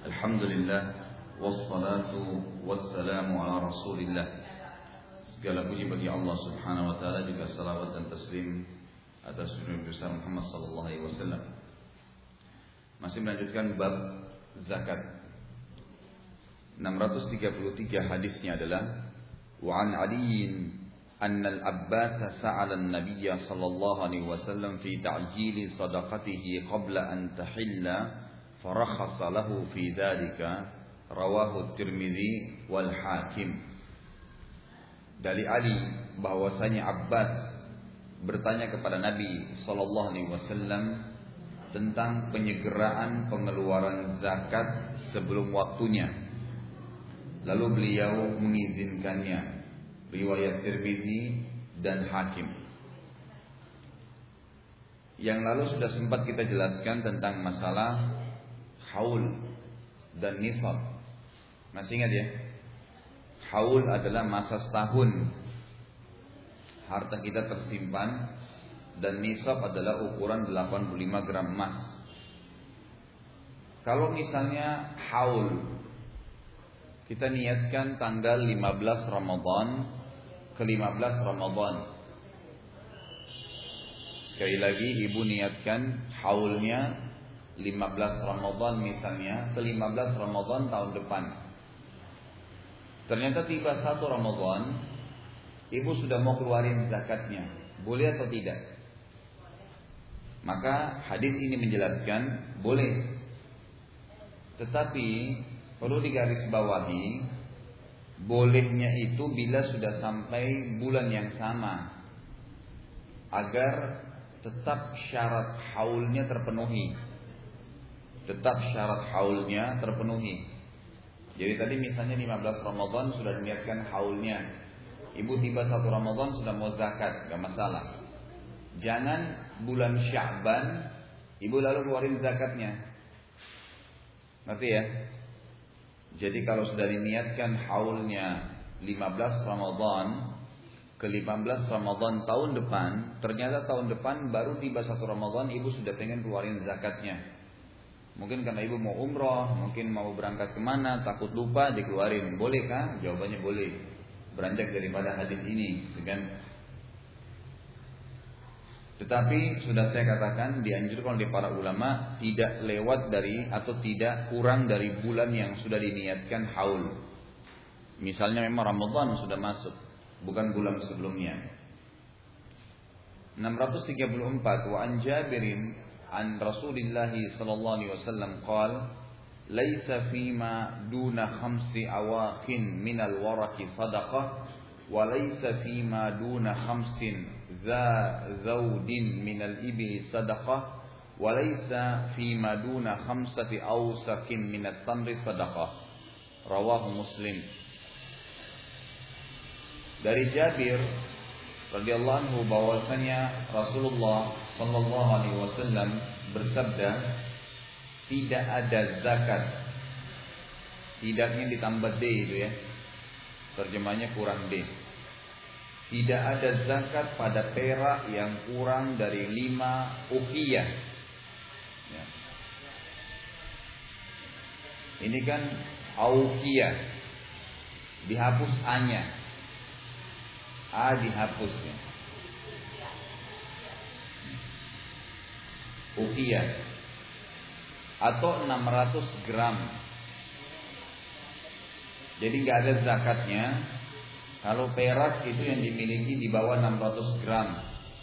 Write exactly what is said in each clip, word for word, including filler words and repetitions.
Alhamdulillah wassalatu wassalamu ala Rasulillah. Segala puji bagi Allah Subhanahu wa taala, juga salawat dan taslim atas Nabi besar Muhammad sallallahu alaihi wasallam. Masih melanjutkan bab zakat. enam ratus tiga puluh tiga hadisnya adalah wa an Ali anna al-Abbas sa'ala an-nabiy sallallahu alaihi wasallam fi ta'jil sadaqatihi qabla an tahilla farakhasa lahu fi dzalika, rawahu at-Tirmidzi wal Hakim. Dari Ali bahwasanya Abbas bertanya kepada Nabi sallallahu alaihi wasallam tentang penyegeraan pengeluaran zakat sebelum waktunya. Lalu beliau mengizinkannya. Riwayat Tirmidzi dan Hakim. Yang lalu sudah sempat kita jelaskan tentang masalah haul dan nisab. Masih ingat ya? Haul adalah masa setahun harta kita tersimpan, dan nisab adalah ukuran delapan puluh lima gram emas. Kalau misalnya haul, kita niatkan tanggal lima belas Ramadan ke lima belas Ramadan. Sekali lagi, ibu niatkan haulnya lima belas Ramadan misalnya ke lima belas Ramadan tahun depan. Ternyata tiba satu Ramadan, ibu sudah mau keluarin zakatnya. Boleh atau tidak? Maka hadis ini menjelaskan boleh. Tetapi perlu digarisbawahi, bolehnya itu bila sudah sampai bulan yang sama, agar tetap syarat haulnya terpenuhi. Tetap syarat haulnya terpenuhi. Jadi tadi misalnya lima belas Ramadan sudah diniatkan haulnya, ibu tiba satu Ramadan sudah mau zakat, gak masalah. Jangan bulan Sya'ban ibu lalu keluarin zakatnya. Ngerti ya? Jadi kalau sudah diniatkan haulnya lima belas Ramadan ke lima belas Ramadan tahun depan, ternyata tahun depan baru tiba satu Ramadan, ibu sudah pengen keluarin zakatnya. Mungkin karena ibu mau umroh, mungkin mau berangkat kemana, takut lupa, dikeluarin. Bolehkah? Jawabannya boleh. Beranjak daripada hadis ini, kan? Tetapi sudah saya katakan, dianjurkan oleh para ulama tidak lewat dari atau tidak kurang dari bulan yang sudah diniatkan haul. Misalnya memang Ramadan sudah masuk, bukan bulan sebelumnya. enam ratus tiga puluh empat wa an Jabirin an Rasulillah sallallahu alaihi wasallam qala laisa fima duna khamsi awaqin minal waraqi sadaqah wa laisa fima duna khamsin za zawdin minal ibli sadaqah wa laisa fima duna khamsati awsakin minat tamri sadaqah, rawahu Muslim. Dari Jabir radhiyallahu anhu bahwasanya Rasulullah sallallahu alaihi wasallam bersabda, tidak ada zakat. Tidaknya ditambah D itu ya. Terjemahnya kurang D. Tidak ada zakat pada perak yang kurang dari lima uqiyah. Ya. Ini kan auqiyah. Dihapus A-nya. A dihapus ya. Uqiyah atau enam ratus gram. Jadi nggak ada zakatnya kalau perak itu yang dimiliki di bawah enam ratus gram.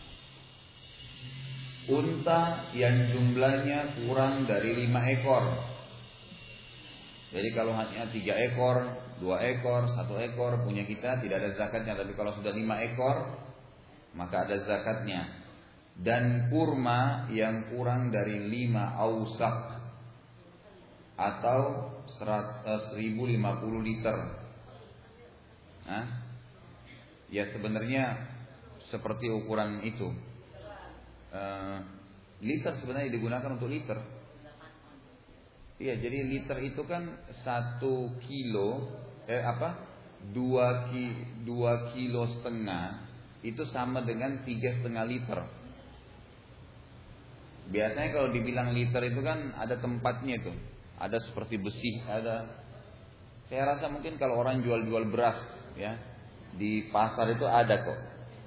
Unta yang jumlahnya kurang dari lima ekor. Jadi kalau hanya tiga ekor, dua ekor, satu ekor punya kita tidak ada zakatnya. Tapi kalau sudah lima ekor maka ada zakatnya. Dan kurma yang kurang dari lima ausak atau seribu lima puluh liter. Nah, ya sebenarnya seperti ukuran itu. Uh, liter sebenarnya digunakan untuk liter. Iya, jadi liter itu kan satu kilo, eh apa? Dua ki, dua kilo setengah itu sama dengan tiga setengah liter. Biasanya kalau dibilang liter itu kan ada tempatnya tuh. ada seperti besi, ada. Saya rasa mungkin kalau orang jual-jual beras ya di pasar itu ada kok.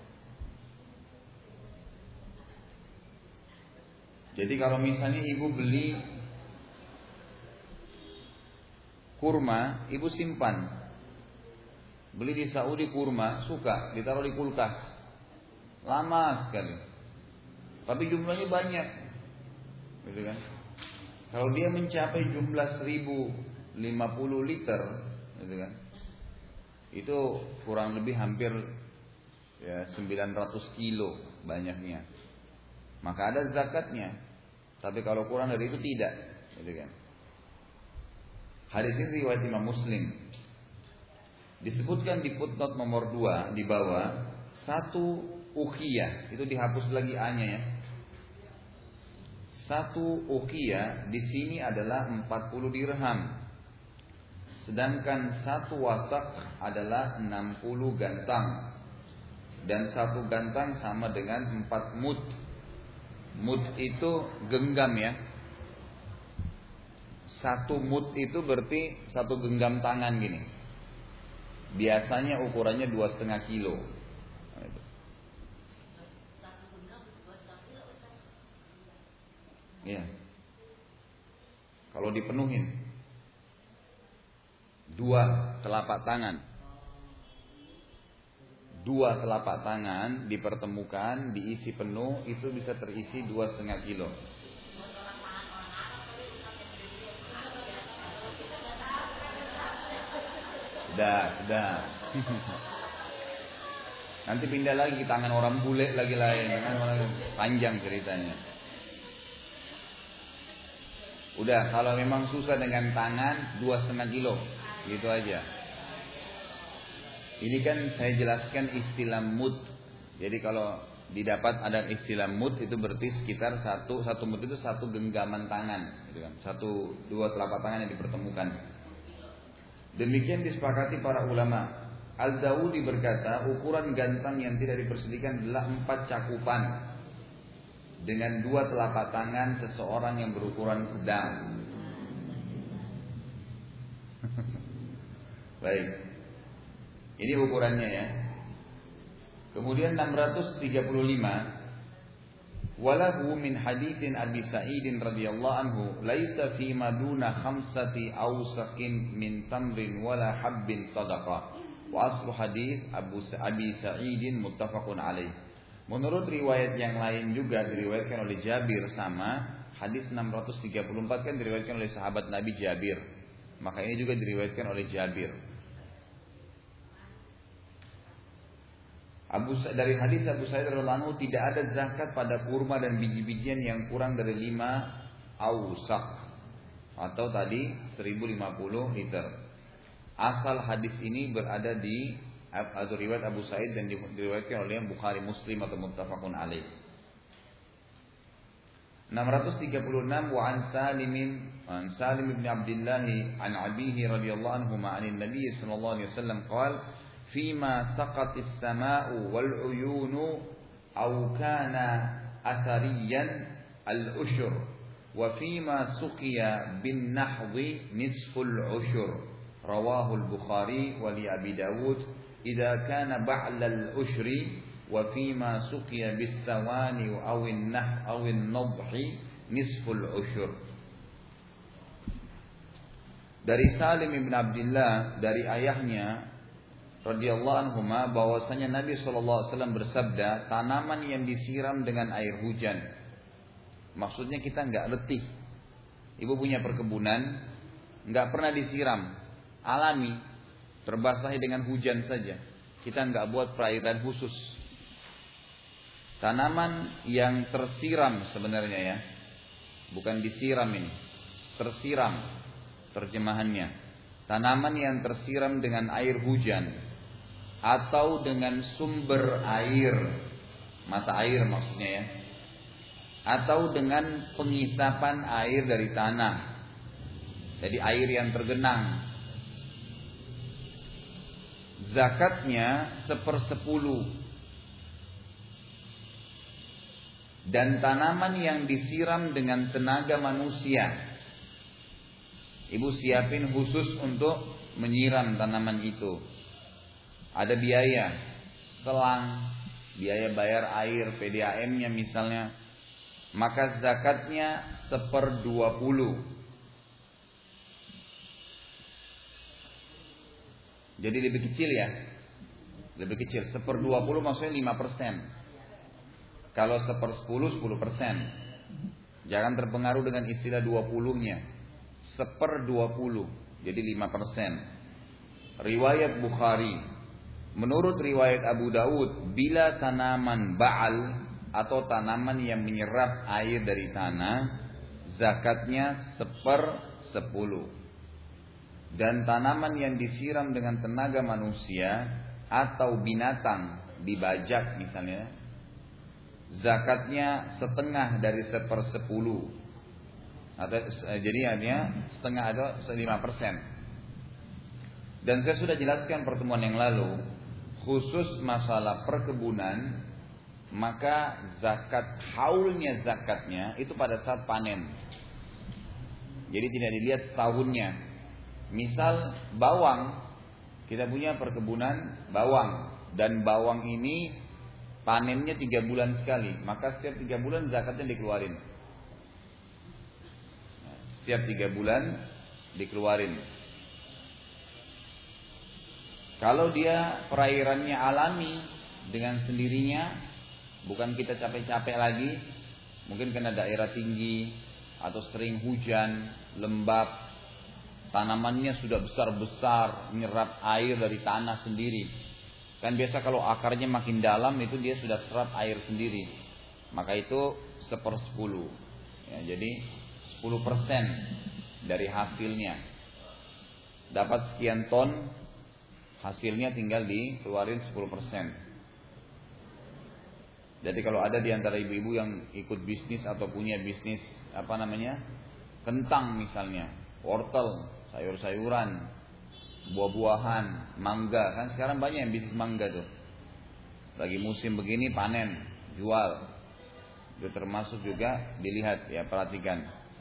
Jadi kalau misalnya ibu beli kurma, ibu simpan. Beli di Saudi kurma, suka ditaruh di kulkas, lama sekali. Tapi jumlahnya banyak, gitu kan? Kalau dia mencapai jumlah seribu lima puluh liter, gitu kan? Itu kurang lebih hampir ya sembilan ratus kilo banyaknya. Maka ada zakatnya. Tapi kalau kurang dari itu tidak, gitu kan? Hadis ini riwayat Imam Muslim. Disebutkan di footnote nomor dua di bawah, satu uqiyah, itu dihapus lagi A-nya ya. Satu uqiyah di sini adalah empat puluh dirham. Sedangkan satu wasak adalah enam puluh gantang. Dan satu gantang sama dengan empat mud. Mud itu genggam ya. Satu mud itu berarti satu genggam tangan gini. Biasanya ukurannya dua setengah kilo. Iya. Kalau dipenuhin dua telapak tangan, dua telapak tangan dipertemukan, diisi penuh, itu bisa terisi dua setengah kilo. Dah, dah. Nanti pindah lagi ke tangan orang bule lagi lain, kan panjang ceritanya. Udah, kalau memang susah dengan tangan dua setengah kilo, gitu aja. Ini kan saya jelaskan istilah mud. Jadi kalau didapat ada istilah mud itu berarti sekitar satu satu mud itu satu genggaman tangan, gitu kan? Satu dua telapak tangan yang dipertemukan. Demikian disepakati para ulama. Al-Dawudi berkata, ukuran gantang yang tidak dipersediakan adalah empat cakupan dengan dua telapak tangan seseorang yang berukuran sedang. Baik, ini ukurannya ya. Kemudian enam ratus tiga puluh lima, walahu min haditsin Abi Sa'idin radhiyallahu anhu, laisa fi maduna khamsati awsaqin min tamrin wala habbin sadaqah. Wa aslu hadits Abu Abi Sa'idin muttafaqun alaih. Menurut riwayat yang lain juga diriwayatkan oleh Jabir sama, hadis enam ratus tiga puluh empat kan diriwayatkan oleh sahabat Nabi Jabir. Maka ini juga diriwayatkan oleh Jabir. Abu, dari hadis Abu Sa'id radhiyallahu anhu, tidak ada zakat pada kurma dan biji-bijian yang kurang dari lima awsaq atau tadi seribu lima puluh liter. Asal hadis ini berada di atau riwayat Abu Sa'id dan diriwayatkan oleh Bukhari Muslim atau muttafaqun alaih. enam ratus tiga puluh enam, wa an Salim an Salim bin Abdullah an abihi radhiyallahu anhu ma anin Nabi sallallahu alaihi wasallam qala fima saqatis samaa'u wal 'uyunu aw kana athariyan al ushur wa fima suqiya bin nahdhi nisful ushur. Rawahu al-Bukhari wa li Abi Dawud idza kana ba'la al-ushri wa fima suqiya bis sawani aw an-nah aw an-nadhi nisful ushur. Dari Salim bin Abdullah dari ayahnya radhiyallahu anhuma bahwasanya Nabi sallallahu alaihi wasallam bersabda, tanaman yang disiram dengan air hujan. Maksudnya kita enggak letih. Ibu punya perkebunan, enggak pernah disiram, alami, terbasahi dengan hujan saja. Kita enggak buat perairan khusus. Tanaman yang tersiram sebenarnya ya, bukan disiram ini, tersiram terjemahannya. Tanaman yang tersiram dengan air hujan atau dengan sumber air, mata air maksudnya ya, atau dengan pengisapan air dari tanah. Jadi air yang tergenang. Zakatnya sepersepuluh. Dan tanaman yang disiram dengan tenaga manusia Ibu siapin khusus untuk menyiram tanaman itu. Ada biaya, selang, biaya bayar air, P D A M-nya misalnya. Maka zakatnya seper dua puluh. Jadi lebih kecil ya. Lebih kecil. Seper dua puluh maksudnya lima persen. Kalau seper sepuluh, sepuluh persen. Jangan terpengaruh dengan istilah dua puluh-nya. Seper dua puluh. Jadi lima persen. Riwayat Bukhari. Menurut riwayat Abu Daud, bila tanaman ba'al atau tanaman yang menyerap air dari tanah, zakatnya seper sepuluh. Dan tanaman yang disiram dengan tenaga manusia atau binatang dibajak misalnya, zakatnya setengah dari sepersepuluh. Atau jadi hanya setengah atau lima persen. Dan saya sudah jelaskan pertemuan yang lalu, khusus masalah perkebunan, maka zakat haulnya zakatnya itu pada saat panen. Jadi tidak dilihat setahunnya. Misal bawang, kita punya perkebunan bawang, dan bawang ini panennya tiga bulan sekali, maka setiap tiga bulan zakatnya dikeluarin. Setiap tiga bulan dikeluarin. Kalau dia perairannya alami dengan sendirinya, bukan kita capek-capek lagi, mungkin karena daerah tinggi atau sering hujan, lembab, tanamannya sudah besar-besar, menyerap air dari tanah sendiri. Kan biasa kalau akarnya makin dalam itu dia sudah serap air sendiri. Maka itu sepersepuluh. Ya, jadi sepuluh persen dari hasilnya. Dapat sekian ton, hasilnya tinggal dikeluarin sepuluh persen. Jadi kalau ada di antara ibu-ibu yang ikut bisnis atau punya bisnis apa namanya, kentang misalnya, wortel, sayur-sayuran, buah-buahan, mangga, kan sekarang banyak yang bisnis mangga tuh. Lagi musim begini panen, jual. Itu termasuk juga dilihat ya, perhatikan.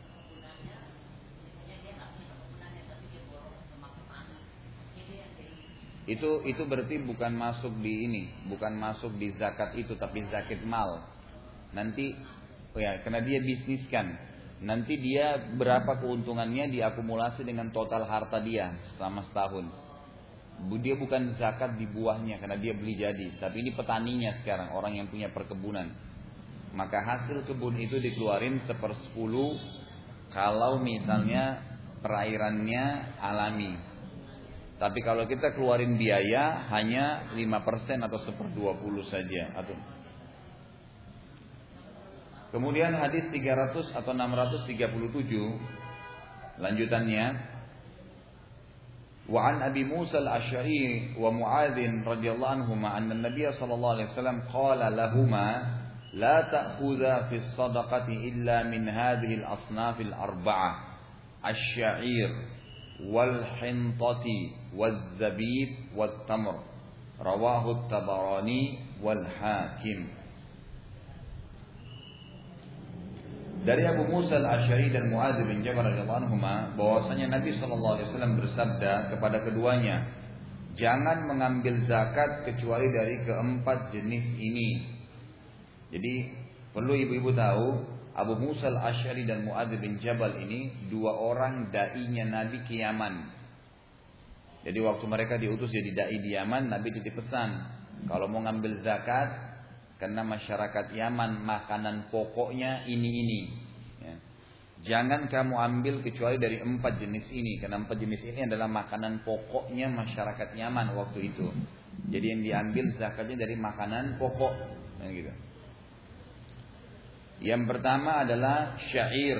Itu itu berarti bukan masuk di ini, bukan masuk di zakat itu, tapi zakat mal. Nanti oh ya, karena dia bisniskan. Nanti dia berapa keuntungannya diakumulasi dengan total harta dia selama setahun. Dia bukan zakat di buahnya karena dia beli jadi, tapi ini petaninya sekarang, orang yang punya perkebunan. Maka hasil kebun itu dikeluarin sepersepuluh kalau misalnya perairannya alami. Tapi kalau kita keluarin biaya hanya lima persen atau seperdua puluh saja. Atau kemudian hadis tiga ratus atau enam ratus tiga puluh tujuh lanjutannya, wa an Abi Musa al-Asy'ari wa Mu'adz radhiyallahu anhuma anna an-nabiy sallallahu alaihi wasallam qala lahumā la ta'khudha fi as-sadaqati illa min hadhihi al-asnaf al-arba'ah asy-sya'ir wal hintati wal zabib wat tamr rawahu at-Tabarani wal Hakim. Dari Abu Musa al-Asy'ari dan Mu'adz bin Jabal radhiyallahu anhuma bahwasanya Nabi sallallahu alaihi wasallam bersabda kepada keduanya, jangan mengambil zakat kecuali dari keempat jenis ini. Jadi perlu ibu-ibu tahu, Abu Musa al-Asy'ari dan Mu'adz bin Jabal ini dua orang dai-nya Nabi ke Yaman. Jadi waktu mereka diutus jadi dai di Yaman, Nabi titip pesan, kalau mau ngambil zakat, karena masyarakat Yaman makanan pokoknya ini-ini ya. Jangan kamu ambil kecuali dari empat jenis ini, karena empat jenis ini adalah makanan pokoknya masyarakat Yaman waktu itu. Jadi yang diambil zakatnya dari makanan pokok ya, gitu. Yang pertama adalah syair.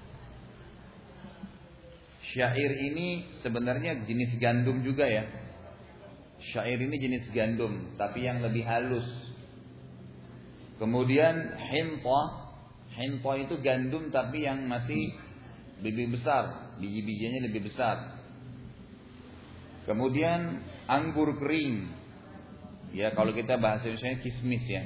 Syair ini sebenarnya jenis gandum juga ya. Syair ini jenis gandum, tapi yang lebih halus. Kemudian hinta, hinta itu gandum tapi yang masih lebih besar, biji-bijinya lebih besar. Kemudian anggur kering, ya kalau kita bahasa Indonesia kismis ya,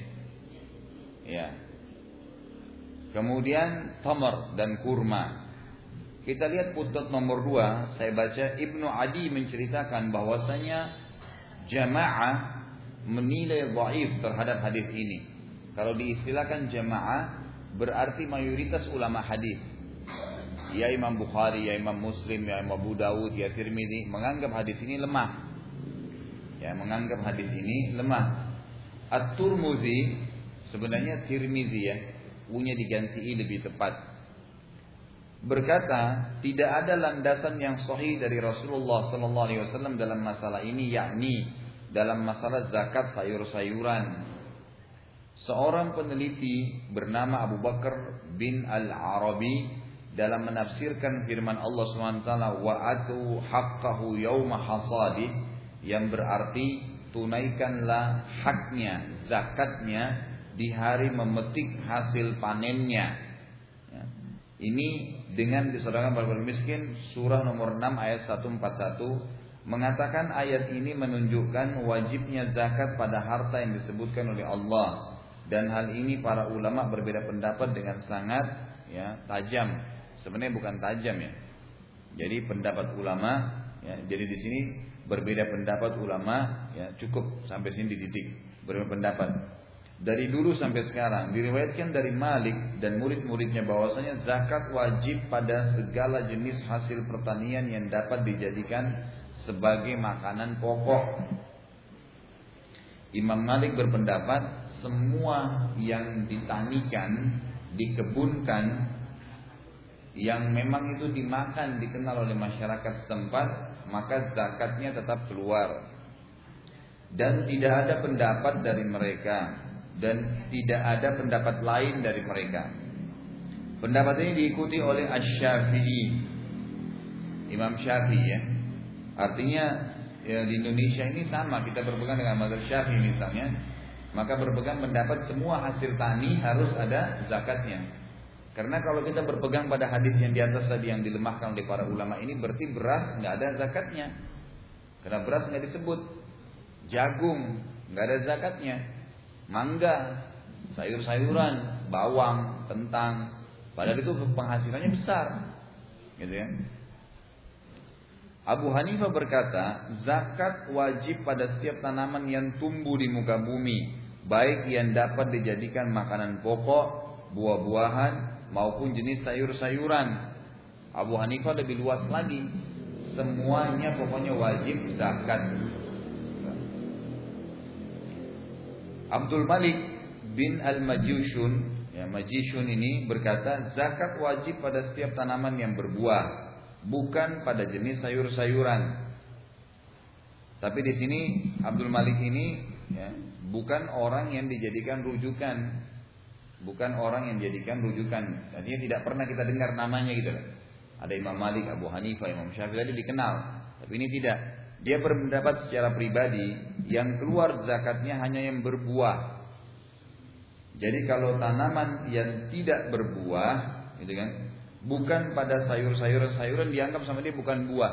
ya. Kemudian tamar dan kurma. Kita lihat footnote nomor dua, saya baca Ibnu Adi menceritakan bahwasanya jamaah menilai dhaif terhadap hadis ini. Kalau diistilahkan jamaah berarti mayoritas ulama hadis. Ya Imam Bukhari, ya Imam Muslim, ya Imam Abu Dawud, ya Tirmidzi menganggap hadis ini lemah. Ya, menganggap hadis ini lemah. At-Tirmidzi sebenarnya Tirmidzi ya, punya diganti i lebih tepat. Berkata, tidak ada landasan yang sahih dari Rasulullah sallallahu alaihi wasallam dalam masalah ini, yakni dalam masalah zakat sayur-sayuran. Seorang peneliti bernama Abu Bakar bin Al-Arabi dalam menafsirkan firman Allah subhanahu wa taala wa'atu haqqahu yauma hasadih, yang berarti tunaikanlah haknya, zakatnya di hari memetik hasil panennya. Ya. Ini dengan disaudarakan para miskin, surah nomor enam ayat seratus empat puluh satu mengatakan ayat ini menunjukkan wajibnya zakat pada harta yang disebutkan oleh Allah, dan hal ini para ulama berbeda pendapat dengan sangat ya tajam. Sebenarnya bukan tajam ya. Jadi pendapat ulama ya, jadi di sini berbeda pendapat ulama ya, cukup sampai sini di titik berbeda pendapat. Dari dulu sampai sekarang diriwayatkan dari Malik dan murid-muridnya bahwasanya zakat wajib pada segala jenis hasil pertanian yang dapat dijadikan sebagai makanan pokok. Imam Malik berpendapat semua yang ditanikan, dikebunkan, yang memang itu dimakan, dikenal oleh masyarakat setempat, maka zakatnya tetap keluar. Dan tidak ada pendapat dari mereka, dan tidak ada pendapat lain dari mereka. Pendapat ini diikuti oleh Asy-Syafi'i, Imam Syafi'i ya. Artinya ya, di Indonesia ini sama, kita berpegang dengan mazhab Syafi'i misalnya, maka berpegang pendapat semua hasil tani harus ada zakatnya. Karena kalau kita berpegang pada hadis yang di atas tadi yang dilemahkan oleh para ulama ini, berarti beras nggak ada zakatnya. Karena beras nggak disebut, jagung nggak ada zakatnya, mangga, sayur-sayuran, bawang, kentang, padahal itu penghasilannya besar, gitu ya. Abu Hanifah berkata, zakat wajib pada setiap tanaman yang tumbuh di muka bumi, baik yang dapat dijadikan makanan pokok, buah-buahan, maupun jenis sayur-sayuran. Abu Hanifah lebih luas lagi, semuanya pokoknya wajib zakat. Abdul Malik bin Al-Majishun, ya, Majishun ini berkata, zakat wajib pada setiap tanaman yang berbuah, bukan pada jenis sayur-sayuran. Tapi di sini Abdul Malik ini ya, bukan orang yang dijadikan rujukan, bukan orang yang dijadikan rujukan. Artinya tidak pernah kita dengar namanya gitu. Ada Imam Malik, Abu Hanifah, Imam Syafi'i tadi dikenal, tapi ini tidak. Dia berpendapat secara pribadi yang keluar zakatnya hanya yang berbuah. Jadi kalau tanaman yang tidak berbuah, gitu kan, bukan pada sayur-sayuran-sayuran dianggap sama dia bukan buah.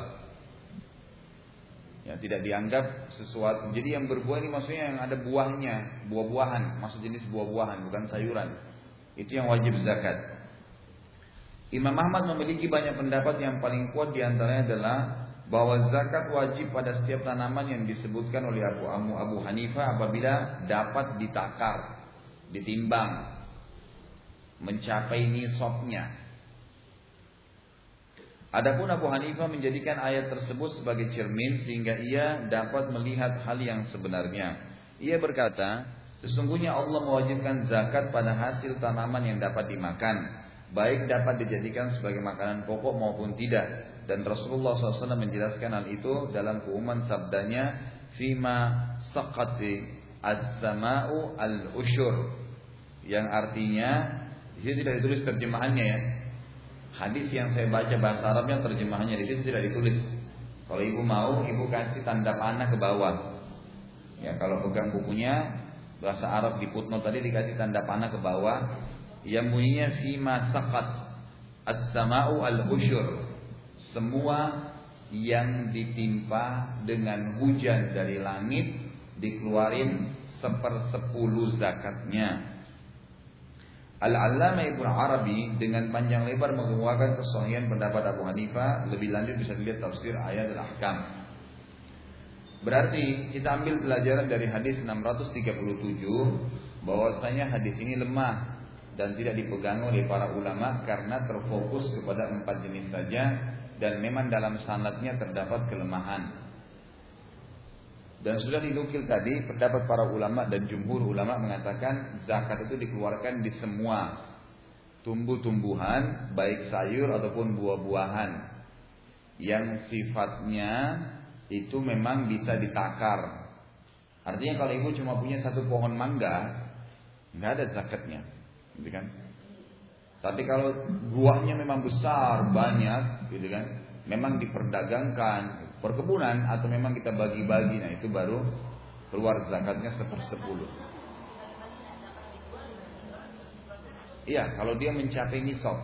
Ya, tidak dianggap sesuatu. Jadi yang berbuah ini maksudnya yang ada buahnya, buah-buahan, maksud jenis buah-buahan, bukan sayuran. Itu yang wajib zakat. Imam Ahmad memiliki banyak pendapat, yang paling kuat diantaranya adalah bahwa zakat wajib pada setiap tanaman yang disebutkan oleh Abu Abu, Abu Hanifah apabila dapat ditakar, ditimbang, mencapai nisabnya. Adapun Abu Hanifah menjadikan ayat tersebut sebagai cermin sehingga ia dapat melihat hal yang sebenarnya. Ia berkata, sesungguhnya Allah mewajibkan zakat pada hasil tanaman yang dapat dimakan, baik dapat dijadikan sebagai makanan pokok maupun tidak. Dan Rasulullah shallallahu alaihi wasallam menjelaskan hal itu dalam keumuman sabdanya, Fima saqati as-sama'u al-ushur, yang artinya di sini tidak ditulis terjemahannya ya. Hadis yang saya baca bahasa Arabnya terjemahannya di sini tidak ditulis. Kalau ibu mau, ibu kasih tanda panah ke bawah. Ya, kalau pegang bukunya bahasa Arab di footnote tadi dikasih tanda panah ke bawah, yang bunyinya Fima saqat as-sama'u al-ushur, semua yang ditimpa dengan hujan dari langit dikeluarin sepersepuluh zakatnya. Al-Allamah Ibnu Arabi dengan panjang lebar mengemukakan kesahihan pendapat Abu Hanifah. Lebih lanjut bisa dilihat tafsir ayat dan ahkam. Berarti kita ambil pelajaran dari hadis enam ratus tiga puluh tujuh bahwasanya hadis ini lemah dan tidak dipegang oleh para ulama karena terfokus kepada empat jenis saja dan memang dalam sanadnya terdapat kelemahan. Dan sudah dinukil tadi pendapat para ulama dan jumhur ulama mengatakan zakat itu dikeluarkan di semua tumbuh-tumbuhan baik sayur ataupun buah-buahan yang sifatnya itu memang bisa ditakar. Artinya kalau ibu cuma punya satu pohon mangga nggak ada zakatnya, gitu kan? Tapi kalau buahnya memang besar banyak, gitu kan? Memang diperdagangkan perkebunan atau memang kita bagi-bagi, nah itu baru keluar zakatnya sepersepuluh. Iya, kalau dia mencapai nisab.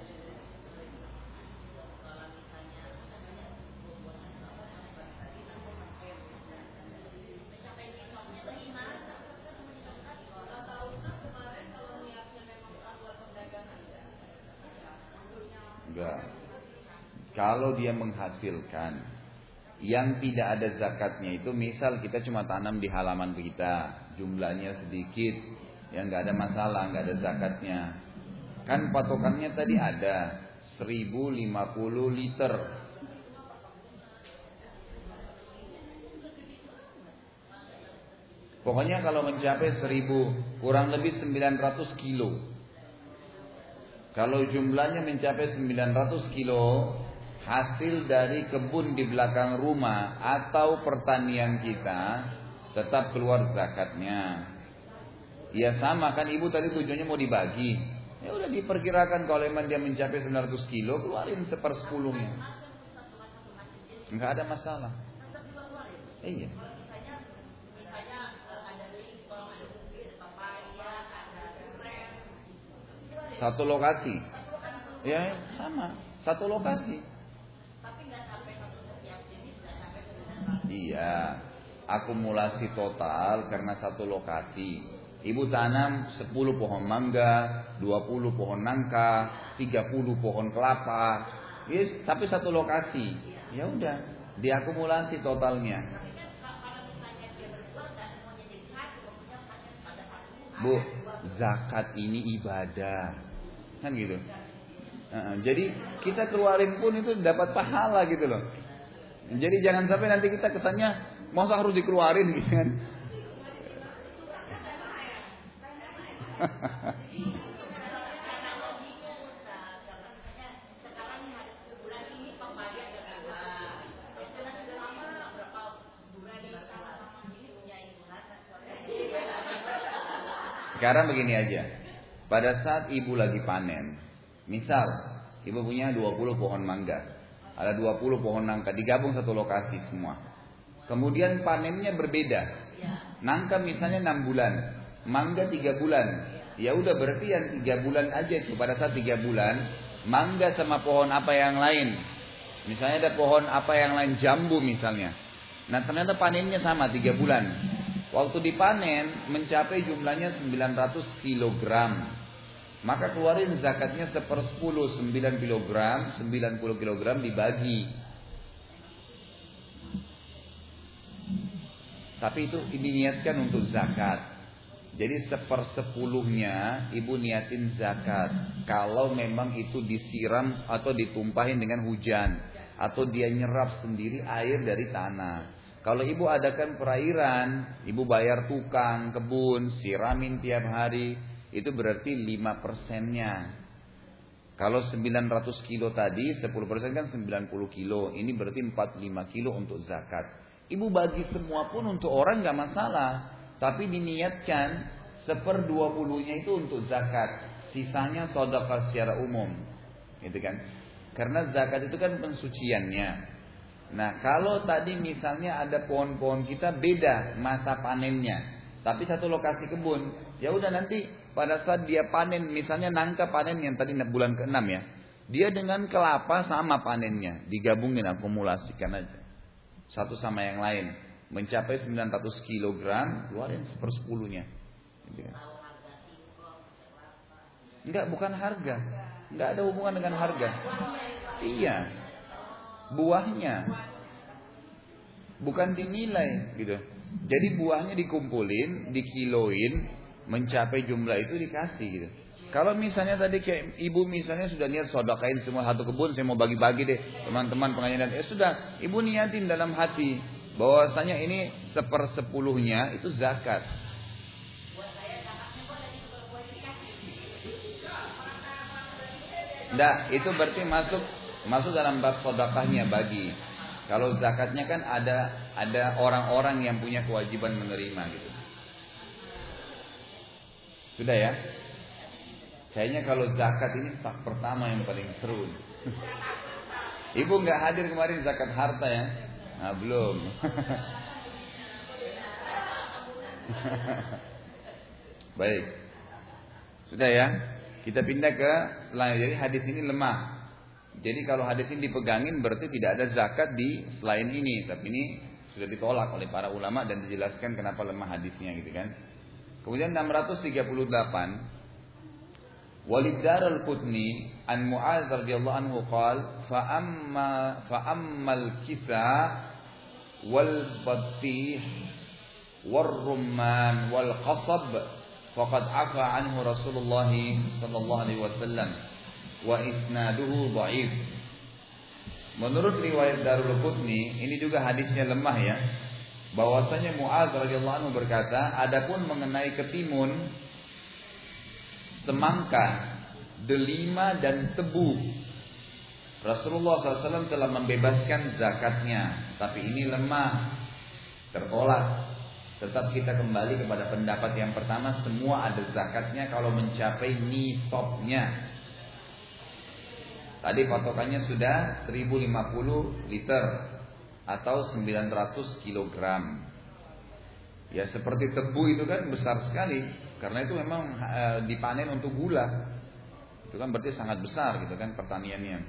Enggak. Kalau dia menghasilkan yang tidak ada zakatnya itu, misal kita cuma tanam di halaman kita, jumlahnya sedikit, yang nggak ada masalah, nggak ada zakatnya. Kan patokannya tadi ada seribu lima puluh liter. Pokoknya kalau mencapai seribu, kurang lebih sembilan ratus kilo. Kalau jumlahnya mencapai sembilan ratus kilo, hasil dari kebun di belakang rumah atau pertanian kita tetap keluar zakatnya. Ya sama kan, ibu tadi tujuannya mau dibagi. Ya udah diperkirakan kalau memang dia mencapai sembilan ratus kilo, keluarin sepersepuluhnya. Enggak ada masalah. Iya. Satu lokasi. Ya sama, satu lokasi. Iya, akumulasi total karena satu lokasi. Ibu tanam sepuluh pohon mangga, dua puluh pohon nangka, tiga puluh pohon kelapa. Yes, tapi satu lokasi. Ya udah, diakumulasi totalnya. Bu, zakat ini ibadah. Kan gitu. Nah, jadi kita keluarin pun itu dapat pahala gitu loh. Jadi jangan sampai nanti kita kesannya masa harus dikeluarin gitu kan. Sekarang begini aja. Pada saat ibu lagi panen, misal ibu punya dua puluh pohon mangga. Ada dua puluh pohon nangka, digabung satu lokasi semua. Kemudian panennya berbeda. Nangka misalnya enam bulan, mangga tiga bulan. Ya udah berarti yang tiga bulan aja itu. Pada saat tiga bulan, mangga sama pohon apa yang lain. Misalnya ada pohon apa yang lain, jambu misalnya. Nah ternyata panennya sama tiga bulan. Waktu dipanen mencapai jumlahnya sembilan ratus kilogram. Maka keluarin zakatnya sepersepuluh, sembilan kilogram, sembilan puluh kilogram dibagi. Tapi itu diniatkan untuk zakat. Jadi sepersepuluhnya ibu niatin zakat. Kalau memang itu disiram atau ditumpahin dengan hujan, atau dia nyerap sendiri air dari tanah. Kalau ibu adakan perairan, ibu bayar tukang kebun, siramin tiap hari. Itu berarti lima persennya. Kalau sembilan ratus kilo tadi, sepuluh persen kan sembilan puluh kilo. Ini berarti empat puluh lima kilo untuk zakat. Ibu bagi semua pun untuk orang gak masalah. Tapi diniatkan seper dua puluhnya itu untuk zakat. Sisanya sedekah secara umum. Gitu kan. Karena zakat itu kan pensuciannya. Nah kalau tadi misalnya ada pohon-pohon kita beda masa panennya. Tapi satu lokasi kebun. Ya udah nanti pada saat dia panen, misalnya nangka panen yang tadi bulan keenam ya, dia dengan kelapa sama panennya, digabungin, akumulasikan aja, satu sama yang lain, mencapai sembilan ratus kilogram, keluarin sepersepuluhnya. Enggak, bukan harga. Enggak ada hubungan dengan harga. Iya. Buahnya. Bukan dinilai gitu. Jadi buahnya dikumpulin, dikiloin, mencapai jumlah itu dikasih gitu. Kalau misalnya tadi kayak ibu misalnya sudah niat sedekahin semua satu kebun, saya mau bagi-bagi deh teman-teman pengajian, ya sudah, ibu niatin dalam hati bahwasanya ini sepersepuluhnya itu zakat. Nggak, itu berarti masuk masuk dalam bab sedekahnya bagi. Kalau zakatnya kan ada ada orang-orang yang punya kewajiban menerima gitu. Sudah ya? Kayaknya kalau zakat ini tak pertama yang paling seru. Ibu nggak hadir kemarin zakat harta ya? Nah, belum. Baik. Sudah ya? Kita pindah ke lain. Jadi hadis ini lemah. Jadi kalau hadis ini dipegangin berarti tidak ada zakat di selain ini. Tapi ini sudah ditolak oleh para ulama dan dijelaskan kenapa lemah hadisnya gitu kan. Kemudian enam ratus tiga puluh delapan, Walid Darul Qutni an Mu'adz radhiyallahu anhu qala fa amma fa ammal kisa wal batih war rumman wal qasab faqad afa anhu Rasulullah sallallahu alaihi wasallam wa isnaduhu dhaif. Menurut riwayat Darul Qutni, ini juga hadisnya lemah ya. Bahwasanya Mu'adz radhiyallahu anhu berkata, adapun mengenai ketimun, semangka, delima dan tebu, Rasulullah shallallahu alaihi wasallam telah membebaskan zakatnya. Tapi ini lemah, tertolak. Tetap kita kembali kepada pendapat yang pertama, semua ada zakatnya kalau mencapai nisabnya. Tadi patokannya sudah seribu lima puluh liter atau sembilan ratus kilogram. Ya seperti tebu itu kan besar sekali, karena itu memang e, dipanen untuk gula. Itu kan berarti sangat besar gitu kan pertaniannya.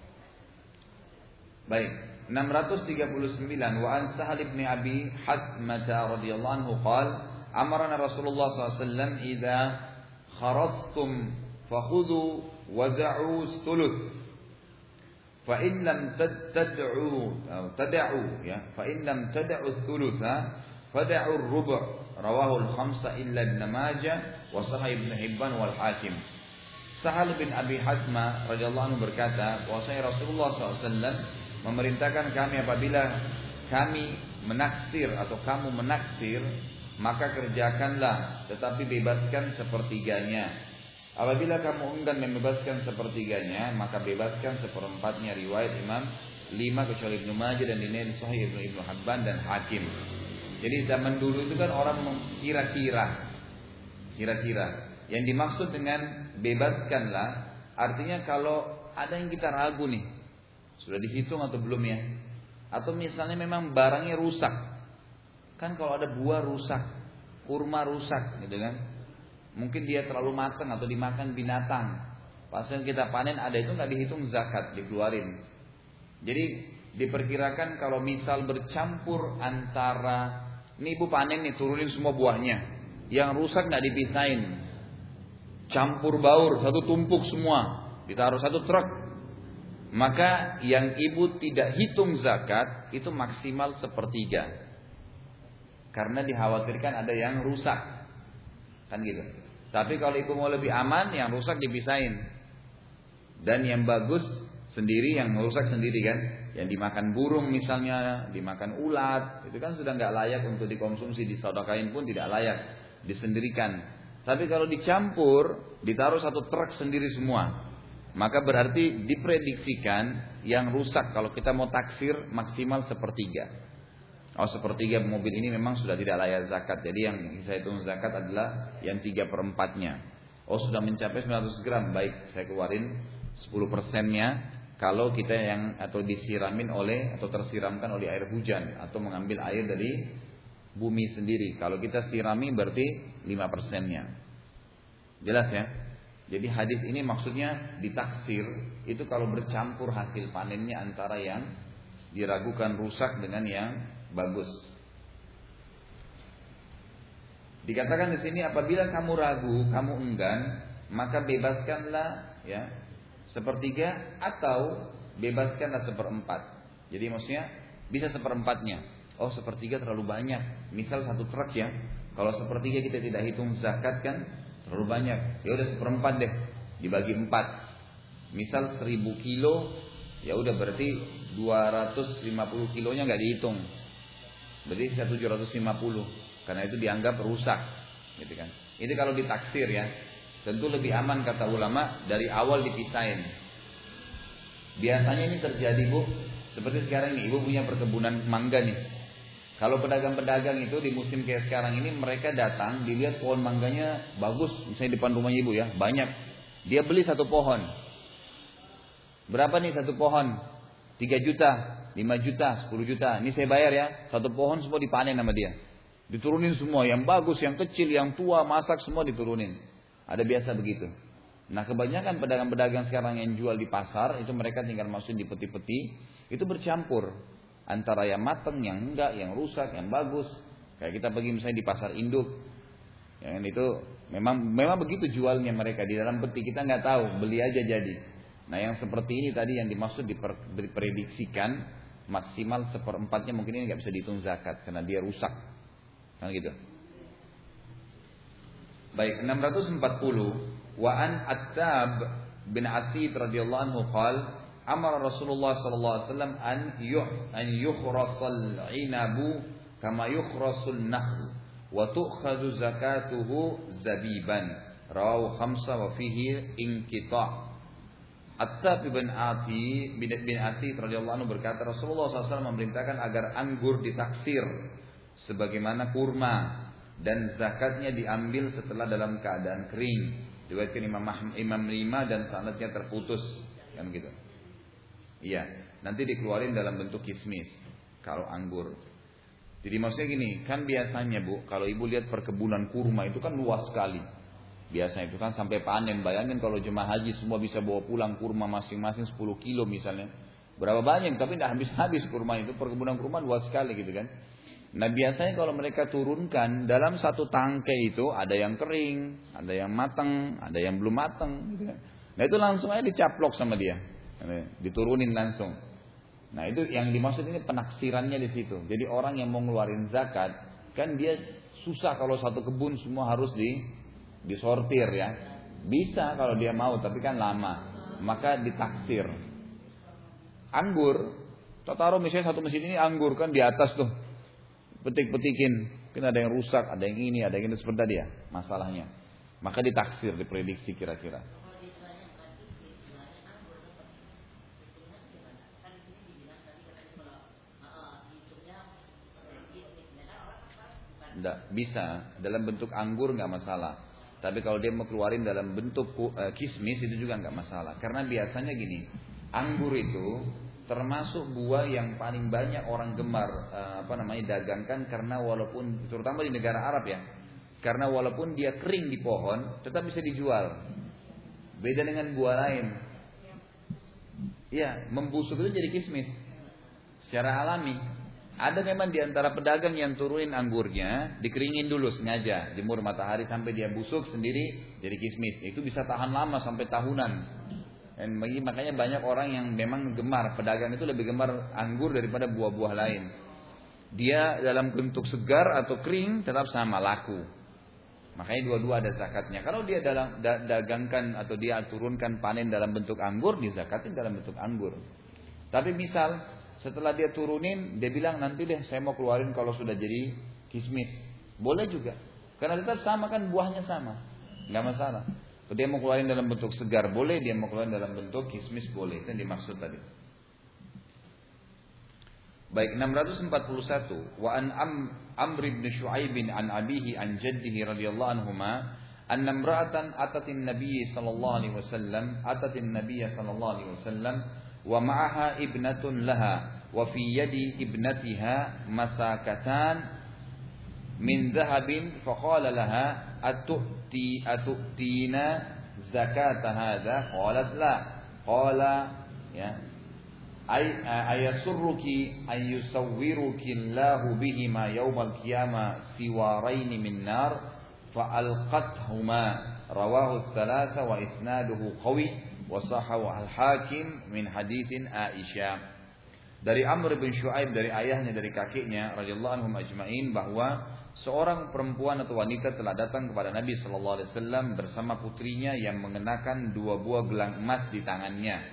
Baik, enam ratus tiga puluh sembilan, wa an Sahal bin Abi Hathmah radhiyallahu anhu qala amarna Rasulullah sallallahu alaihi wasallam idza kharastum fakhudhu waz'u thuluth fa in lam tad'u tad'u ya fa in lam tad'u thulutha fad'u ar-rubu' rawahu al-khamsa illa Ibn Majah wa Sahih Ibn Hibban wal Hakim. Sahal bin Abi Hathmah radhiyallahu anhu berkata bahwasanya Rasulullah sallallahu alaihi wasallam memerintahkan kami apabila kami menaksir atau kamu menaksir maka kerjakanlah tetapi bebaskan sepertiganya. Apabila kamu enggan membebaskan sepertiganya maka bebaskan seperempatnya. Riwayat Imam lima kecuali Ibnu Majah dan dinilai sahih Ibnu Ibnu Hibban dan Hakim. Jadi zaman dulu itu kan orang kira-kira, kira-kira. Yang dimaksud dengan bebaskanlah artinya kalau ada yang kita ragu nih, sudah dihitung atau belum ya? Atau misalnya memang barangnya rusak. Kan kalau ada buah rusak, kurma rusak gitu kan. Mungkin dia terlalu matang atau dimakan binatang. Pas kita panen ada itu nggak dihitung zakat, dikeluarin. Jadi diperkirakan kalau misal bercampur antara ini ibu panen nih turunin semua buahnya, yang rusak nggak dipisahin, campur baur satu tumpuk semua, ditaruh satu truk, maka yang ibu tidak hitung zakat itu maksimal sepertiga, karena dikhawatirkan ada yang rusak, kan gitu. Tapi kalau ibu mau lebih aman, yang rusak dipisahin. Dan yang bagus sendiri, yang rusak sendiri kan. Yang dimakan burung misalnya, dimakan ulat, itu kan sudah nggak layak untuk dikonsumsi, disedekahin pun tidak layak, disendirikan. Tapi kalau dicampur, ditaruh satu truk sendiri semua, maka berarti diprediksikan yang rusak kalau kita mau taksir maksimal sepertiga. Oh sepertiga mobil ini memang sudah tidak layak zakat. Jadi yang saya hitung zakat adalah yang tiga perempatnya. Oh sudah mencapai sembilan ratus gram. Baik saya keluarin sepuluh persennya. Kalau kita yang atau disiramin oleh atau tersiramkan oleh air hujan. Atau mengambil air dari bumi sendiri. Kalau kita sirami berarti lima persennya. Jelas ya. Jadi hadis ini maksudnya ditaksir. Itu kalau bercampur hasil panennya antara yang diragukan rusak dengan yang bagus. Dikatakan di sini apabila kamu ragu, kamu enggan, maka bebaskanlah ya sepertiga atau bebaskanlah seperempat. Jadi maksudnya bisa seperempatnya. Oh sepertiga terlalu banyak. Misal satu truk ya, kalau sepertiga kita tidak hitung zakat kan terlalu banyak. Ya udah seperempat deh, dibagi empat. Misal seribu kilo, ya udah berarti dua ratus lima puluh kilonya nggak dihitung. Berarti sisa tujuh ratus lima puluh. Karena itu dianggap rusak, gitu kan. Ini kalau ditaksir ya. Tentu lebih aman kata ulama dari awal dipisahin. Biasanya ini terjadi Bu, seperti sekarang ini Ibu punya perkebunan mangga nih. Kalau pedagang-pedagang itu di musim kayak sekarang ini mereka datang dilihat pohon mangganya bagus, misalnya depan rumahnya Ibu ya, banyak. Dia beli satu pohon. Berapa nih satu pohon? tiga juta, lima juta, sepuluh juta. Ini saya bayar ya. Satu pohon semua dipanen sama dia. Diturunin semua, yang bagus, yang kecil, yang tua, masak semua diturunin. Ada biasa begitu. Nah kebanyakan pedagang-pedagang sekarang yang jual di pasar itu mereka tinggal masukin di peti-peti, itu bercampur antara yang mateng, yang enggak, yang rusak, yang bagus. Kayak kita pergi misalnya di pasar induk, yang itu memang memang begitu jualnya mereka di dalam peti, kita nggak tahu, beli aja jadi. Nah yang seperti ini tadi yang dimaksud diper, diprediksikan maksimal seperempatnya mungkin ini nggak bisa dihitung zakat karena dia rusak, kan gitu. Baik, enam ratus empat puluh. Wa an Attab bin Asid radhiyallahu anhu qala amara Rasulullah sallallahu alaihi wasallam an yuh an yukhrasal inabu kama yukhrasul nakhl wa tu'khadhu zakatuhu zabiban. Rawahu khamsa wa fihi inqita'. Attab bin Ati bin bin Asid radhiyallahu anhu berkata Rasulullah sallallahu alaihi wasallam memerintahkan agar anggur ditaksir sebagaimana kurma dan zakatnya diambil setelah dalam keadaan kering. Diriwayatkan Imam Imam lima dan sanadnya terputus, kan gitu. Iya, nanti dikeluarin dalam bentuk kismis kalau anggur. Jadi maksudnya gini, kan biasanya Bu, kalau Ibu lihat perkebunan kurma itu kan luas sekali. Biasanya itu kan sampai panen. Bayangin kalau jemaah haji semua bisa bawa pulang kurma masing-masing sepuluh kilo misalnya. Berapa banyak, tapi tidak habis-habis kurma itu. Perkebunan kurma luas sekali gitu kan. Nah biasanya kalau mereka turunkan dalam satu tangkai itu ada yang kering, ada yang matang, ada yang belum matang gitu kan. Nah itu langsung aja dicaplok sama dia, diturunin langsung. Nah itu yang dimaksud ini penaksirannya di situ. Jadi orang yang mau ngeluarin zakat kan dia susah kalau satu kebun semua harus di disortir ya. Bisa kalau dia mau tapi kan lama. Maka ditaksir. Anggur, taruh misalnya satu mesin ini anggur kan di atas tuh. Petik-petikin, mungkin ada yang rusak, ada yang ini, ada yang ini seperti tadi ya masalahnya. Maka ditaksir, diprediksi kira-kira. Tidak bisa dalam bentuk anggur nggak masalah. Tapi kalau dia mau keluarin dalam bentuk uh, kismis itu juga nggak masalah. Karena biasanya gini, anggur itu termasuk buah yang paling banyak orang gemar uh, apa namanya dagangkan karena walaupun terutama di negara Arab ya, karena walaupun dia kering di pohon tetap bisa dijual. Beda dengan buah lain. Ya, membusuk itu jadi kismis secara alami. Ada memang di antara pedagang yang turunin anggurnya, dikeringin dulu sengaja, jemur matahari sampai dia busuk sendiri jadi kismis. Itu bisa tahan lama sampai tahunan. Dan makanya banyak orang yang memang gemar, pedagang itu lebih gemar anggur daripada buah-buah lain. Dia dalam bentuk segar atau kering tetap sama laku. Makanya dua-dua ada zakatnya. Kalau dia dalam da, dagangkan atau dia turunkan panen dalam bentuk anggur, dizakatin dalam bentuk anggur. Tapi misal setelah dia turunin, dia bilang nanti deh saya mau keluarin kalau sudah jadi kismis. Boleh juga. Karena tetap sama kan buahnya sama. Nggak masalah. Dia mau keluarin dalam bentuk segar boleh, dia mau keluarin dalam bentuk kismis boleh. Itu yang dimaksud tadi. Baik, enam ratus empat puluh satu. Wa an am, Amr bin Shu'aib an abihi an jaddihi radhiyallahu anhuma anna imra'atan atatin nabiy sallallahu alaihi wasallam atatin nabiy sallallahu alaihi wasallam wa ma'aha ibnatun laha wa fi yadi ibnatiha masakatan min dhahabin faqala laha atu'ti atu'tina zakat hadha qalat la qala ya ay ayasurruki an yusawwiruki Allahu bihima yaumal qiyamah siwaraini min nar fa alqathuma rawahu tsalatsa wa isnaduhu qawi wa sahahu al-Hakim min haditsin Aisyah. Dari Amr bin Shu'aib, dari ayahnya, dari kakeknya radhiyallahu anhum ajma'in, bahwa seorang perempuan atau wanita telah datang kepada Nabi sallallahu alaihi wasallam bersama putrinya yang mengenakan dua buah gelang emas di tangannya.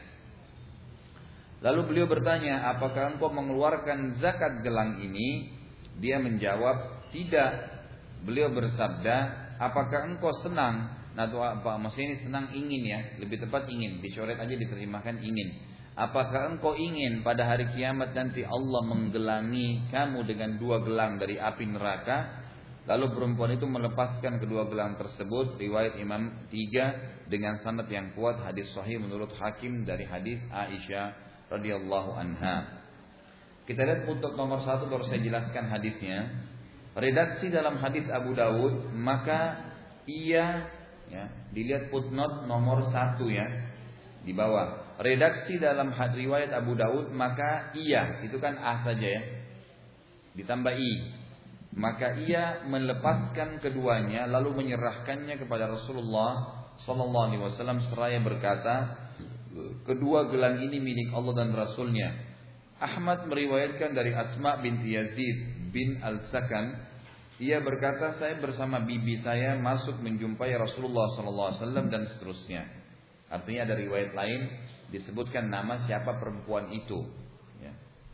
Lalu beliau bertanya, apakah engkau mengeluarkan zakat gelang ini? Dia menjawab, tidak. Beliau bersabda, apakah engkau senang? Nah, itu apa? Maksudnya ini senang, ingin ya, lebih tepat ingin, dicoret aja diterjemahkan ingin. Apakah engkau ingin pada hari kiamat nanti Allah menggelangi kamu dengan dua gelang dari api neraka? Lalu perempuan itu melepaskan kedua gelang tersebut. Riwayat Imam tiga dengan sanad yang kuat, hadis sahih menurut Hakim dari hadis Aisyah radhiyallahu anha. Kita lihat untuk nomor satu, baru saya jelaskan hadisnya. Redaksi dalam hadis Abu Dawud, maka ia, ya, dilihat footnote nomor satu ya, di bawah. Redaksi dalam riwayat Abu Daud, maka ia, itu kan ah saja ya, ditambah i, maka ia melepaskan keduanya lalu menyerahkannya kepada Rasulullah sallallahu alaihi wasallam seraya berkata, kedua gelang ini milik Allah dan Rasulnya. Ahmad meriwayatkan dari Asma binti Yazid bin Al-Sakan, ia berkata, saya bersama bibi saya masuk menjumpai Rasulullah sallallahu alaihi wasallam dan seterusnya. Artinya ada riwayat lain disebutkan nama siapa perempuan itu. Ya.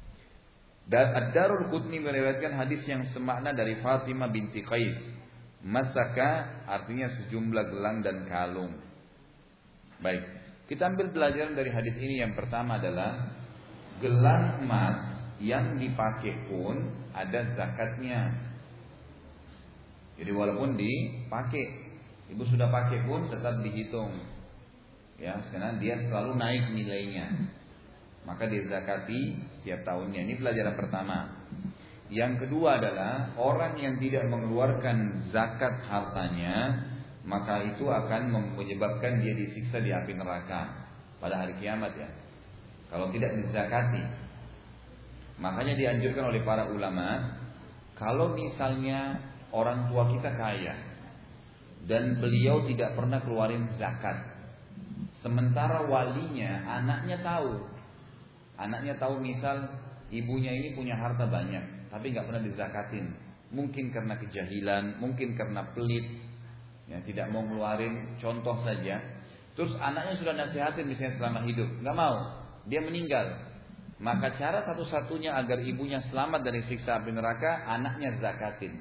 Dan Ad-Darul Qutni meriwayatkan hadis yang semakna dari Fatimah binti Qais. Masaka artinya sejumlah gelang dan kalung. Baik, kita ambil pelajaran dari hadis ini. Yang pertama adalah gelang emas yang dipakai pun ada zakatnya. Jadi walaupun dipakai, ibu sudah pakai pun tetap dihitung. Ya, karena dia selalu naik nilainya, maka dizakati setiap tahunnya. Ini pelajaran pertama. Yang kedua adalah orang yang tidak mengeluarkan zakat hartanya, maka itu akan menyebabkan dia disiksa di api neraka pada hari kiamat ya, kalau tidak dizakati. Makanya dianjurkan oleh para ulama, kalau misalnya orang tua kita kaya dan beliau tidak pernah keluarin zakat, sementara walinya, anaknya tahu, anaknya tahu misal ibunya ini punya harta banyak, tapi nggak pernah dizakatin, mungkin karena kejahilan, mungkin karena pelit, ya, tidak mau ngeluarin, contoh saja. Terus anaknya sudah nasihatin misalnya selama hidup, nggak mau, dia meninggal, maka cara satu-satunya agar ibunya selamat dari siksa api neraka, anaknya zakatin.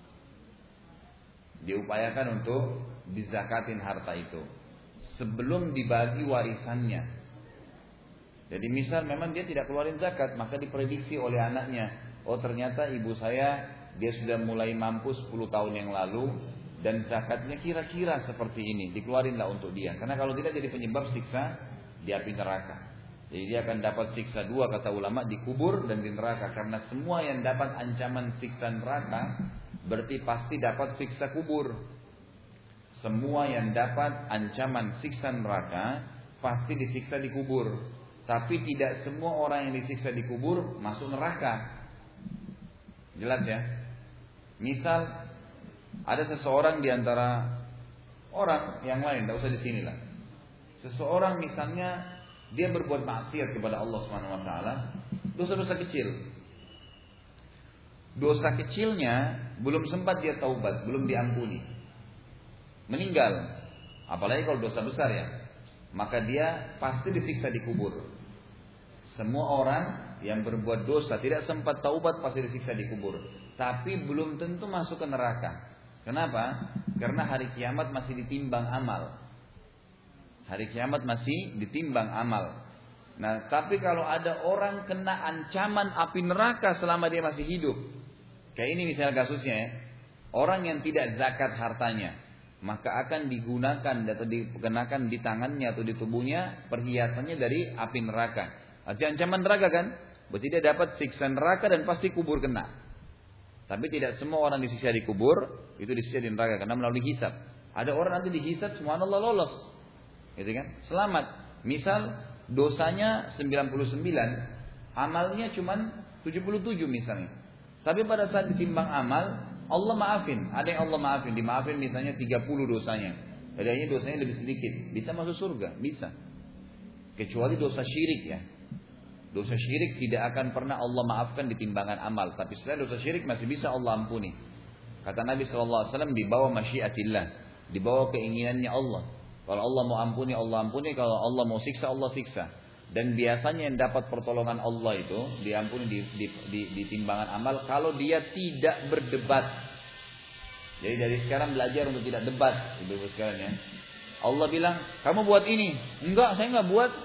Diupayakan untuk dizakatin harta itu sebelum dibagi warisannya. Jadi misal memang dia tidak keluarin zakat, maka diprediksi oleh anaknya, oh ternyata ibu saya dia sudah mulai mampu sepuluh tahun yang lalu dan zakatnya kira-kira seperti ini, dikeluarinlah untuk dia. Karena kalau tidak jadi penyebab siksa di api neraka. Jadi dia akan dapat siksa dua, kata ulama, dikubur dan di neraka. Karena semua yang dapat ancaman siksa neraka berarti pasti dapat siksa kubur. Semua yang dapat ancaman siksa neraka pasti disiksa di kubur. Tapi tidak semua orang yang disiksa di kubur masuk neraka. Jelas ya? Misal ada seseorang di antara orang yang lain, tidak usah di sini lah. Seseorang misalnya dia berbuat maksiat kepada Allah subhanahu wa taala, dosa-dosa kecil. Dosa kecilnya belum sempat dia taubat, belum diampuni. Meninggal, apalagi kalau dosa besar ya, maka dia pasti disiksa di kubur. Semua orang yang berbuat dosa tidak sempat taubat pasti disiksa di kubur, tapi belum tentu masuk ke neraka. Kenapa? Karena hari kiamat masih ditimbang amal. Hari kiamat masih ditimbang amal. Nah, tapi kalau ada orang kena ancaman api neraka selama dia masih hidup, kayak ini misalnya kasusnya ya, orang yang tidak zakat hartanya, maka akan digunakan atau dikenakan di tangannya atau di tubuhnya perhiasannya dari api neraka. Artinya ancaman neraka kan? Berarti dia dapat siksa neraka dan pasti kubur kena. Tapi tidak semua orang disiksa di kubur itu disiksa di neraka karena melalui hisab. Ada orang nanti dihisab subhanallah lolos, gitu kan? Selamat. Misal dosanya sembilan puluh sembilan, amalnya cuma tujuh puluh tujuh misalnya. Tapi pada saat ditimbang amal, Allah maafin, ada yang Allah maafin, dimaafin misalnya tiga puluh dosanya. Bedanya dosanya lebih sedikit, bisa masuk surga, bisa. Kecuali dosa syirik ya. Dosa syirik tidak akan pernah Allah maafkan di timbangan amal. Tapi setelah dosa syirik masih bisa Allah ampuni. Kata Nabi shallallahu alaihi wasallam, di bawah masyiatillah, di bawah keinginannya Allah. Kalau Allah mau ampuni, Allah ampuni. Kalau Allah mau siksa, Allah siksa. Dan biasanya yang dapat pertolongan Allah itu diampuni di, di, di, di timbangan amal kalau dia tidak berdebat. Jadi dari sekarang belajar untuk tidak debat, ibu-ibu sekalian ya. Allah bilang, kamu buat ini. Enggak, saya enggak buat.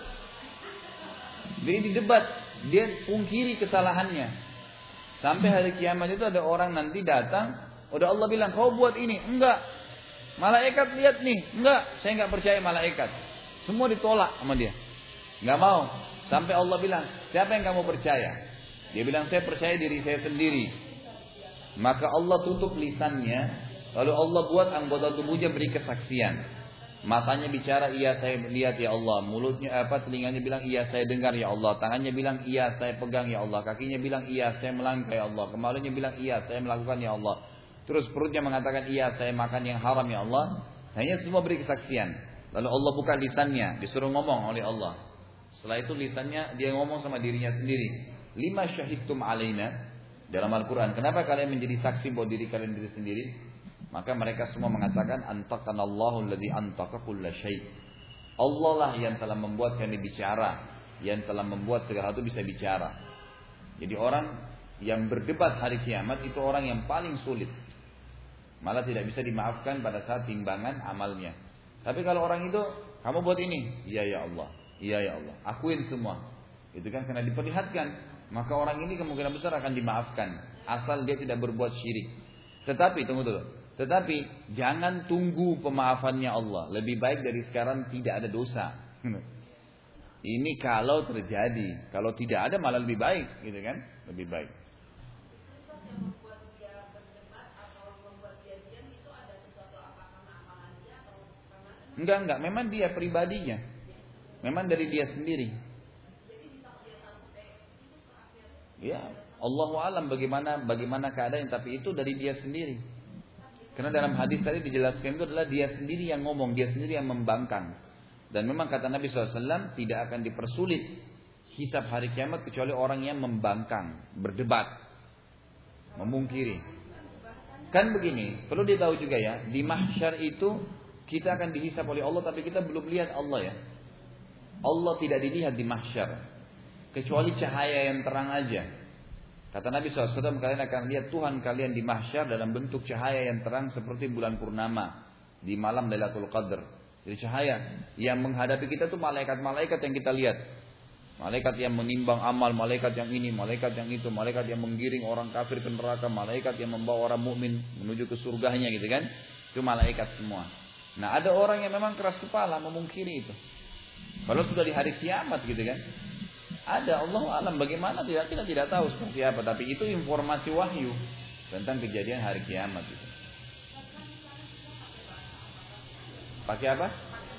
Jadi di debat, dia pungkiri kesalahannya. Sampai hari kiamat itu ada orang nanti datang, udah Allah bilang, kau buat ini. Enggak. Malaikat lihat nih. Enggak, saya enggak percaya malaikat. Semua ditolak sama dia. Enggak mau. Sampai Allah bilang, siapa yang kamu percaya? Dia bilang, saya percaya diri saya sendiri. Maka Allah tutup lisannya. Lalu Allah buat anggota tubuhnya beri kesaksian. Matanya bicara, iya saya lihat ya Allah. Mulutnya apa, telinganya bilang, iya saya dengar ya Allah. Tangannya bilang, iya saya pegang ya Allah. Kakinya bilang, iya saya melangkah ya Allah. Kemalunya bilang, iya saya melakukan ya Allah. Terus perutnya mengatakan, iya saya makan yang haram ya Allah. Hanya semua beri kesaksian. Lalu Allah buka lisannya, disuruh ngomong oleh Allah. Setelah itu lisannya dia ngomong sama dirinya sendiri. Lima syahidtum alaina. Dalam Al-Quran, kenapa kalian menjadi saksi buat diri kalian diri sendiri? Maka mereka semua mengatakan, antaqanallahu alladzi antaqa kulla syai'. Allah lah yang telah membuat kami bicara, yang telah membuat segala sesuatu bisa bicara. Jadi orang yang berdebat hari kiamat itu orang yang paling sulit. Malah tidak bisa dimaafkan pada saat timbangan amalnya. Tapi kalau orang itu, kamu buat ini, iya ya Allah, iya ya Allah, akuin semua. Itu kan karena diperlihatkan, maka orang ini kemungkinan besar akan dimaafkan asal dia tidak berbuat syirik. Tetapi tunggu dulu. Tetapi jangan tunggu pemaafannya Allah. Lebih baik dari sekarang tidak ada dosa. Ini kalau terjadi. Kalau tidak ada malah lebih baik, gitu kan? Lebih baik. Enggak, enggak. Memang dia pribadinya. Memang dari dia sendiri. Ya, Allahu a'lam bagaimana bagaimana keadaan, tapi itu dari dia sendiri. Karena dalam hadis tadi dijelaskan itu adalah dia sendiri yang ngomong, dia sendiri yang membangkang. Dan memang kata Nabi shallallahu alaihi wasallam tidak akan dipersulit hisab hari kiamat kecuali orang yang membangkang, berdebat, memungkiri. Kan begini, perlu ditahu juga ya, di mahsyar itu kita akan dihisab oleh Allah, tapi kita belum lihat Allah ya. Allah tidak dilihat di mahsyar, kecuali cahaya yang terang aja. Kata Nabi shallallahu alaihi wasallam, kalian akan lihat Tuhan kalian di mahsyar dalam bentuk cahaya yang terang seperti bulan purnama di malam Lailatul Qadar. Jadi cahaya yang menghadapi kita tuh malaikat-malaikat yang kita lihat. Malaikat yang menimbang amal, malaikat yang ini, malaikat yang itu, malaikat yang menggiring orang kafir ke neraka, malaikat yang membawa orang mukmin menuju ke surganya gitu kan. Itu malaikat semua. Nah, ada orang yang memang keras kepala memungkiri itu. Kalau sudah di hari kiamat gitu kan. Ada, Allah alam bagaimana tidak, kita tidak tahu seperti apa, tapi itu informasi wahyu tentang kejadian hari kiamat itu. Pakai apa?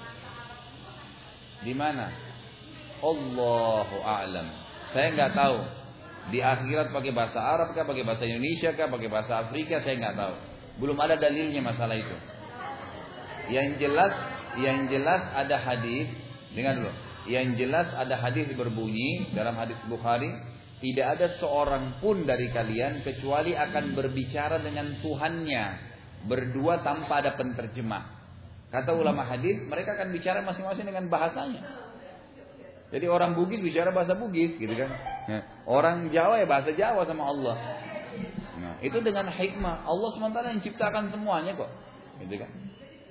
Di mana? Allahu a'lam. Saya nggak tahu. Di akhirat pakai bahasa Arab kah, pakai bahasa Indonesia kah, pakai bahasa Afrika, saya nggak tahu. Belum ada dalilnya masalah itu. Yang jelas, yang jelas ada hadis. Dengar dulu. Yang jelas ada hadis berbunyi dalam hadis Bukhari, tidak ada seorang pun dari kalian kecuali akan berbicara dengan Tuhannya berdua tanpa ada penterjemah. Kata ulama hadis, mereka akan bicara masing-masing dengan bahasanya. Jadi orang Bugis bicara bahasa Bugis, gitu kan? Orang Jawa ya bahasa Jawa sama Allah. Nah, itu dengan hikmah Allah subhanahu wa taala yang ciptakan semuanya kok, gitu kan?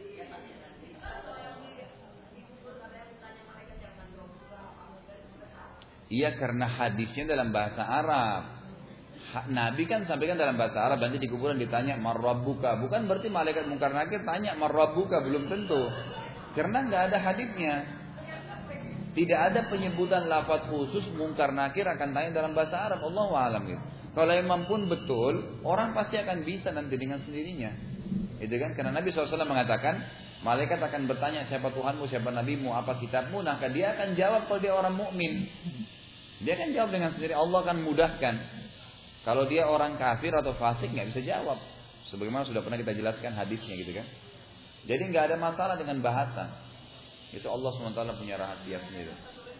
Iya, karena hadisnya dalam bahasa Arab. Nabi kan sampaikan dalam bahasa Arab, nanti di kuburan ditanya marrabbuka. Bukan berarti malaikat mungkar nakir tanya marrabbuka, belum tentu. Karena nggak ada hadisnya. Tidak ada penyebutan lafaz khusus mungkar nakir akan tanya dalam bahasa Arab. Allahu a'lam gitu. Kalau emang pun betul, orang pasti akan bisa nanti dengan sendirinya. Itu kan? Karena Nabi shallallahu alaihi wasallam mengatakan, malaikat akan bertanya siapa Tuhanmu, siapa Nabimu, apa kitabmu. Nah, dia akan jawab kalau dia orang mukmin. Dia kan jawab dengan sendiri, Allah akan mudahkan. Kalau dia orang kafir atau fasik nggak bisa jawab. Sebagaimana sudah pernah kita jelaskan hadisnya gitu kan. Jadi nggak ada masalah dengan bahasa. Itu Allah subhanahu wa taala punya rahasia sendiri.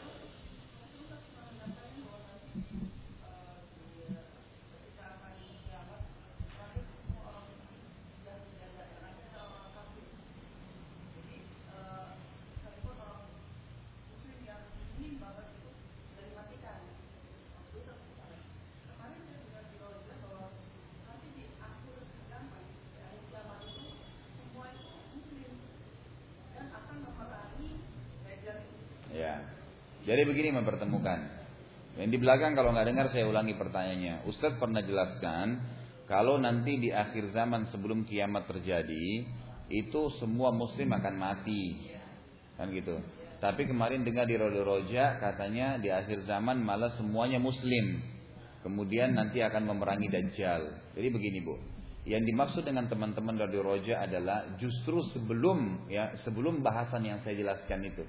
Ya. Jadi begini mempertemukan. Yang di belakang kalau nggak dengar saya ulangi pertanyaannya. Ustadz pernah jelaskan kalau nanti di akhir zaman sebelum kiamat terjadi itu semua muslim akan mati, kan gitu. Tapi kemarin dengar di Radio Roja katanya di akhir zaman malah semuanya muslim. Kemudian nanti akan memerangi Dajjal. Jadi begini Bu. Yang dimaksud dengan teman-teman Radio Roja adalah justru sebelum ya sebelum bahasan yang saya jelaskan itu.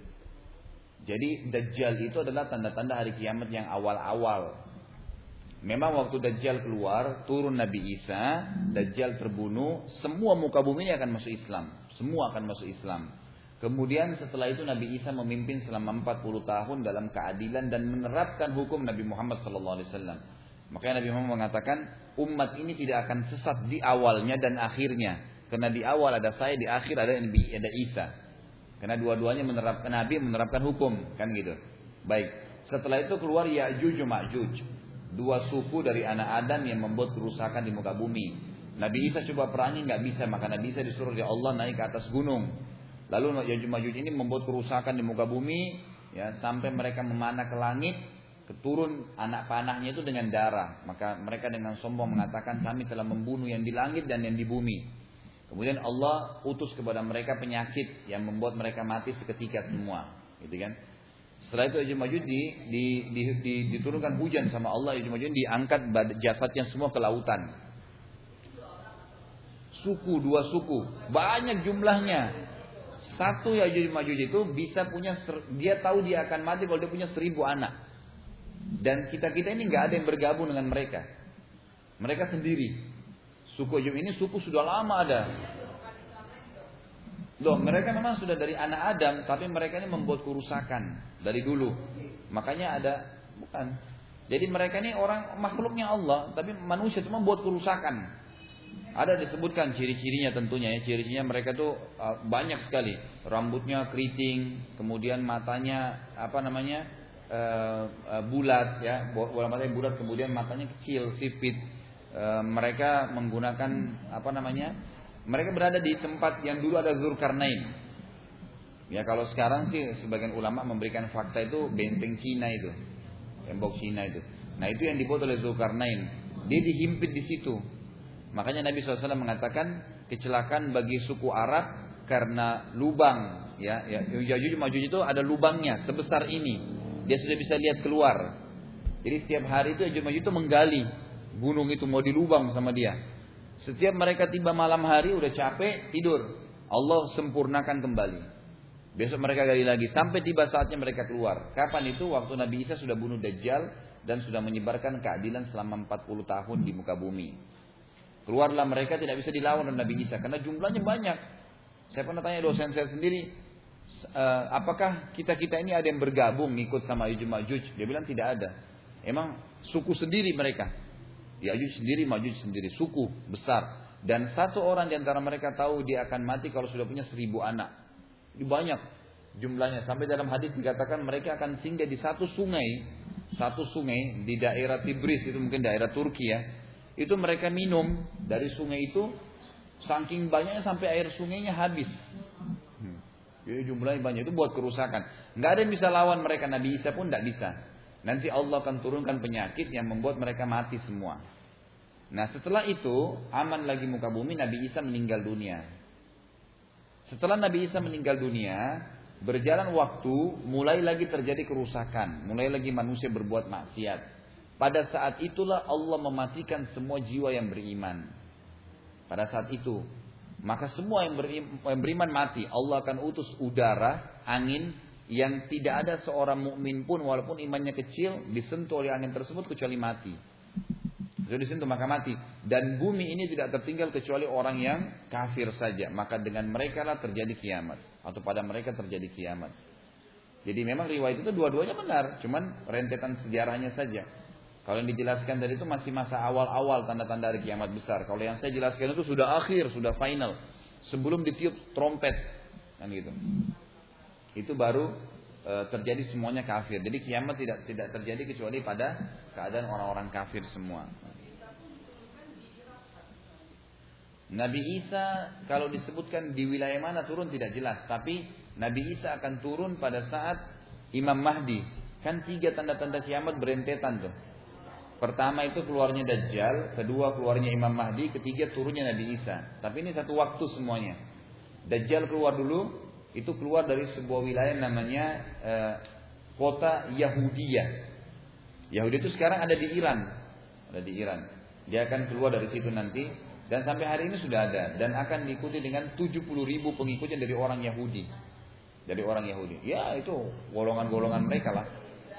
Jadi Dajjal itu adalah tanda-tanda hari kiamat yang awal-awal. Memang waktu Dajjal keluar, turun Nabi Isa, Dajjal terbunuh, semua muka bumi ini akan masuk Islam. Semua akan masuk Islam. Kemudian setelah itu Nabi Isa memimpin selama empat puluh tahun dalam keadilan dan menerapkan hukum Nabi Muhammad sallallahu alaihi wasallam. Makanya Nabi Muhammad mengatakan, umat ini tidak akan sesat di awalnya dan akhirnya. Karena di awal ada saya, di akhir ada Nabi, ada Isa. Karena dua-duanya menerapkan Nabi menerapkan hukum, kan gitu. Baik. Setelah itu keluar Ya'juj Ma'juj, dua suku dari anak Adam yang membuat kerusakan di muka bumi. Nabi Isa coba perangi nggak bisa, maka Nabi Isa disuruh oleh Allah naik ke atas gunung. Lalu Ya'juj Ma'juj ini membuat kerusakan di muka bumi, ya sampai mereka memanah ke langit, keturun anak panahnya itu dengan darah. Maka mereka dengan sombong mengatakan kami telah membunuh yang di langit dan yang di bumi. Kemudian Allah utus kepada mereka penyakit yang membuat mereka mati seketika semua, gitu kan? Setelah itu Ya'juj Ma'juj di, di, di, di, diturunkan hujan sama Allah, Ya'juj Ma'juj diangkat jasadnya semua ke lautan. Suku, dua suku, banyak jumlahnya. Satu Ya'juj Ma'juj itu bisa punya, dia tahu dia akan mati kalau dia punya seribu anak. Dan kita-kita ini nggak ada yang bergabung dengan mereka. Mereka sendiri. Suku Ya'juj ini suku sudah lama ada. Loh, mereka memang sudah dari anak Adam, tapi mereka ini membuat kerusakan dari dulu. Makanya ada, bukan. Jadi mereka ini orang makhluknya Allah, tapi manusia cuma buat kerusakan. Ada disebutkan ciri-cirinya tentunya ya. Ciri-cirinya mereka tuh uh, banyak sekali. Rambutnya keriting, kemudian matanya apa namanya uh, uh, bulat ya, bola matanya bulat, kemudian matanya kecil, sipit. E, mereka menggunakan apa namanya? Mereka berada di tempat yang dulu ada Zulkarnain. Ya kalau sekarang sih sebagian ulama memberikan fakta itu benteng Cina itu, tembok Cina itu. Nah itu yang dibuat oleh Zulkarnain. Dia dihimpit di situ. Makanya Nabi shallallahu alaihi wasallam mengatakan kecelakaan bagi suku Arab karena lubang. Ya, ya Ya'juj Ma'juj itu ada lubangnya sebesar ini. Dia sudah bisa lihat keluar. Jadi setiap hari itu Ya'juj Ma'juj itu menggali. Gunung itu mau dilubang sama dia. Setiap mereka tiba malam hari udah capek tidur, Allah sempurnakan kembali. Besok mereka gali lagi sampai tiba saatnya mereka keluar. Kapan itu? Waktu Nabi Isa sudah bunuh Dajjal dan sudah menyebarkan keadilan selama empat puluh tahun di muka bumi. Keluarlah mereka, tidak bisa dilawan oleh Nabi Isa karena jumlahnya banyak. Saya pernah tanya dosen saya sendiri, e, apakah kita-kita ini ada yang bergabung ikut sama Ya'juj Ma'juj? Dia bilang tidak ada. Emang suku sendiri mereka. Ya'juj sendiri, Ma'juj sendiri, suku besar. Dan satu orang di antara mereka tahu dia akan mati kalau sudah punya seribu anak. Ini banyak jumlahnya. Sampai dalam hadis dikatakan mereka akan singgah di satu sungai, satu sungai di daerah Tibris, itu mungkin daerah Turki ya. Itu mereka minum dari sungai itu, saking banyaknya sampai air sungainya habis. Hmm. Jadi jumlahnya banyak, itu buat kerusakan. Nggak ada yang bisa lawan mereka, Nabi Isa pun nggak bisa. Nanti Allah akan turunkan penyakit yang membuat mereka mati semua. Nah setelah itu aman lagi muka bumi, Nabi Isa meninggal dunia. Setelah Nabi Isa meninggal dunia, berjalan waktu, mulai lagi terjadi kerusakan, mulai lagi manusia berbuat maksiat. Pada saat itulah Allah mematikan semua jiwa yang beriman. Pada saat itu, maka semua yang beriman mati. Allah akan utus udara, angin, yang tidak ada seorang mukmin pun walaupun imannya kecil disentuh oleh angin tersebut kecuali mati. Jadi di situ maka mati. Dan bumi ini tidak tertinggal kecuali orang yang kafir saja. Maka dengan mereka lah terjadi kiamat. Atau pada mereka terjadi kiamat. Jadi memang riwayat itu dua-duanya benar. Cuman rentetan sejarahnya saja. Kalau yang dijelaskan dari itu masih masa awal-awal tanda-tanda hari kiamat besar. Kalau yang saya jelaskan itu sudah akhir, sudah final. Sebelum ditiup trompet. Kan gitu. Itu baru e, terjadi semuanya kafir. Jadi kiamat tidak tidak terjadi kecuali pada keadaan orang-orang kafir semua. Nabi Isa kalau disebutkan di wilayah mana turun tidak jelas. Tapi Nabi Isa akan turun pada saat Imam Mahdi. Kan tiga tanda-tanda kiamat berentetan tuh. Pertama itu keluarnya Dajjal. Kedua keluarnya Imam Mahdi. Ketiga turunnya Nabi Isa. Tapi ini satu waktu semuanya. Dajjal keluar dulu. Itu keluar dari sebuah wilayah namanya eh, kota Yahudiyah. Yahudi itu sekarang ada di Iran. Ada di Iran. Dia akan keluar dari situ nanti. Dan sampai hari ini sudah ada. Dan akan diikuti dengan tujuh puluh ribu pengikutnya dari orang Yahudi. Dari orang Yahudi. Ya itu golongan-golongan mereka lah.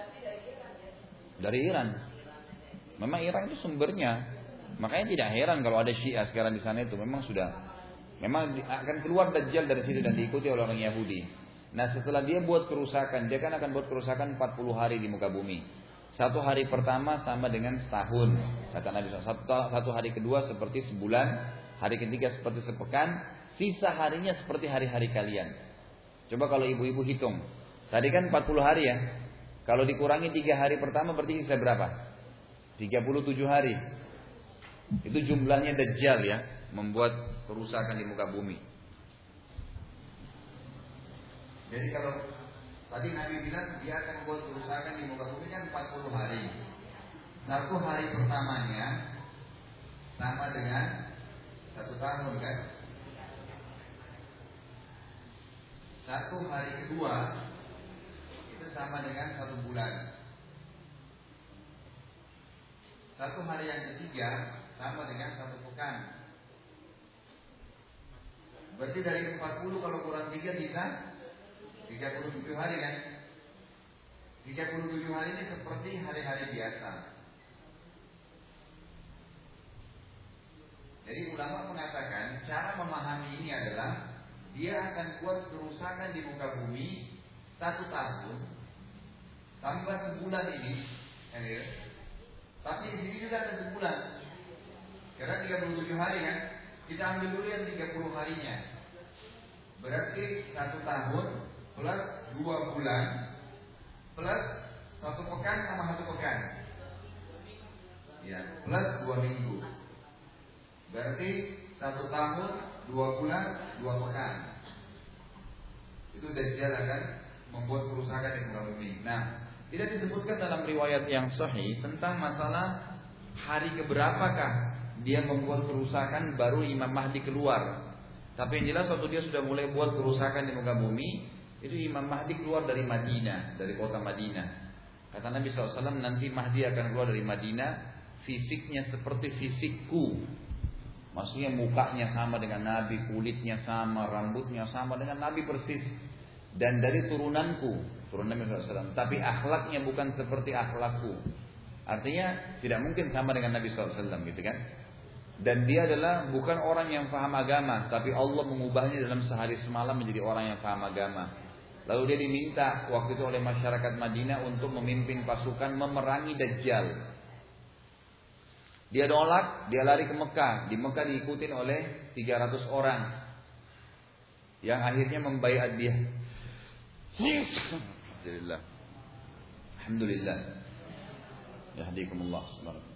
Dari Iran. Memang Iran itu sumbernya. Makanya tidak heran kalau ada Syiah sekarang di sana itu. Memang sudah. Memang akan keluar Dajjal dari situ dan diikuti oleh orang Yahudi. Nah setelah dia buat kerusakan. Dia kan akan buat kerusakan empat puluh hari di muka bumi. Satu hari pertama sama dengan setahun. Kata Nabi shallallahu alaihi wasallam. Satu hari kedua seperti sebulan. Hari ketiga seperti sepekan. Sisa harinya seperti hari-hari kalian. Coba kalau ibu-ibu hitung. Tadi kan empat puluh hari ya. Kalau dikurangi tiga hari pertama berarti sisa berapa? tiga puluh tujuh hari. Itu jumlahnya Dajjal ya. Membuat kerusakan di muka bumi. Jadi kalau tadi Nabi bilang dia akan buat kerusakan di muka bumi kan empat puluh hari. Satu hari pertamanya sama dengan satu tahun kan. Satu hari kedua itu sama dengan satu bulan. Satu hari yang ketiga sama dengan satu pekan. Berarti dari empat puluh kalau kurang tiga bisa tiga puluh tujuh hari kan. tiga puluh tujuh hari ini seperti hari-hari biasa. Jadi ulama mengatakan cara memahami ini adalah dia akan buat kerusakan di muka bumi satu tahun tambah sebulan ini, ya. Tapi di sini juga ada sebulan. Karena tiga puluh tujuh hari kan. Kita ambil dulu yang tiga puluh harinya. Berarti satu tahun plus dua bulan plus satu pekan sama satu pekan. Ya, plus dua minggu. Berarti satu tahun, dua bulan, dua pekan. Itu Dajjal akan membuat kerusakan di muka bumi. Nah, tidak disebutkan dalam riwayat yang sahih tentang masalah hari keberapakah dia membuat kerusakan baru Imam Mahdi keluar. Tapi yang jelas waktu dia sudah mulai buat kerusakan di muka bumi, itu Imam Mahdi keluar dari Madinah, dari kota Madinah. Kata Nabi shallallahu alaihi wasallam, nanti Mahdi akan keluar dari Madinah, fisiknya seperti fisikku. Maksudnya mukanya sama dengan Nabi, kulitnya sama, rambutnya sama dengan Nabi persis. Dan dari turunanku, turunan Nabi shallallahu alaihi wasallam. Tapi akhlaknya bukan seperti akhlakku. Artinya tidak mungkin sama dengan Nabi shallallahu alaihi wasallam gitu kan. Dan dia adalah bukan orang yang paham agama, tapi Allah mengubahnya dalam sehari semalam menjadi orang yang paham agama. Lalu dia diminta waktu itu oleh masyarakat Madinah untuk memimpin pasukan memerangi Dajjal. Dia nolak, dia lari ke Mekah. Di Mekah diikutin oleh tiga ratus orang yang akhirnya membaiat dia. Alhamdulillah. Alhamdulillah. Yahdikumullah subhanahu.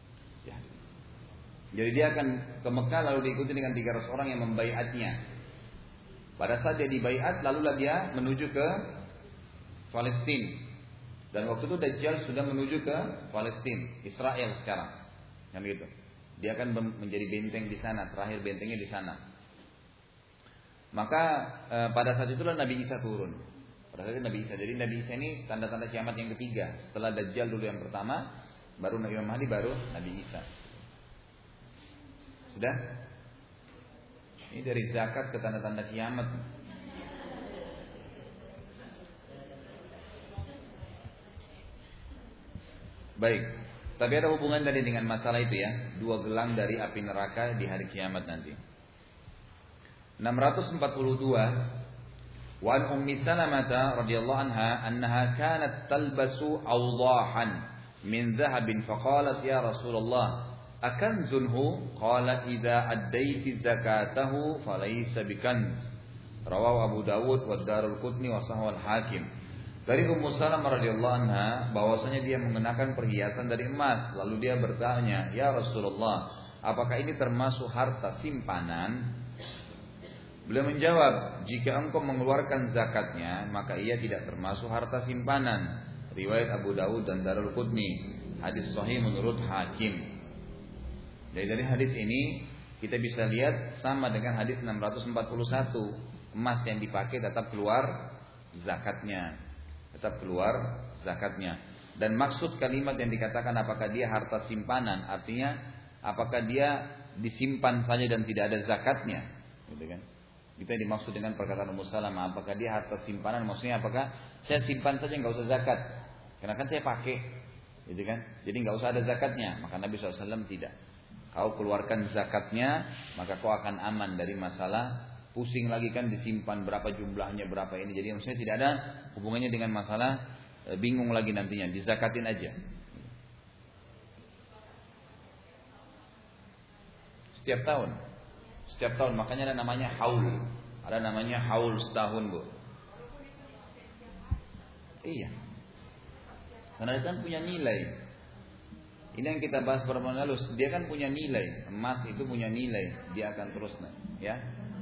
Jadi dia akan ke Mekah lalu diikuti dengan tiga ratus orang yang membaiatnya. Pada saat dia dibaiat, lalulah dia menuju ke Palestina. Dan waktu itu Dajjal sudah menuju ke Palestina, Israel sekarang. Kan gitu. Dia akan menjadi benteng di sana, terakhir bentengnya di sana. Maka e, pada saat itulah Nabi Isa turun. Pada saat itu Nabi Isa. Jadi Nabi Isa ini tanda-tanda kiamat yang ketiga. Setelah Dajjal dulu yang pertama, baru Nabi Muhammad, baru Nabi Isa. Sudah? Ini dari zakat ke tanda-tanda kiamat. Baik. Tapi ada hubungan tadi dengan masalah itu ya, dua gelang dari api neraka di hari kiamat nanti. enam ratus empat puluh dua Wa an Ummi Salamah radhiyallahu anha annaha kanat talbasu awdahan min dhahabin faqalat ya Rasulullah akanzunhu qala idza addaiti zakatahu falaysa bikanz. Rawahu Abu Dawud wa Darul-Qutni wa Sahih al-Hakim. Dari Ummu Salamah radhiyallahu anha bahwasanya dia mengenakan perhiasan dari emas, lalu dia bertanya, "Ya Rasulullah, apakah ini termasuk harta simpanan?" Beliau menjawab, "Jika engkau mengeluarkan zakatnya, maka ia tidak termasuk harta simpanan." Riwayat Abu Dawud dan Darul-Qutni. Hadis sahih menurut Hakim. Dari dari hadis ini kita bisa lihat sama dengan hadis enam ratus empat puluh satu, emas yang dipakai tetap keluar zakatnya. Tetap keluar zakatnya. Dan maksud kalimat yang dikatakan apakah dia harta simpanan, artinya apakah dia disimpan saja dan tidak ada zakatnya, gitu kan? Itu yang dimaksud dengan perkataan Ummu Salamah, apakah dia harta simpanan, maksudnya apakah saya simpan saja nggak usah zakat, karena kan saya pakai, gitu kan? Jadi nggak usah ada zakatnya. Maka Nabi shallallahu alaihi wasallam tidak. Kau keluarkan zakatnya, maka kau akan aman dari masalah pusing lagi kan disimpan berapa jumlahnya berapa ini. Jadi maksudnya tidak ada hubungannya dengan masalah e, bingung lagi nantinya, dizakatin aja. Setiap tahun, setiap tahun makanya ada namanya haul, ada namanya haul setahun bu. Iya, karena dia kan punya nilai. Ini yang kita bahas beberapa lalu, dia kan punya nilai, emas itu punya nilai, dia akan terus naik, ya.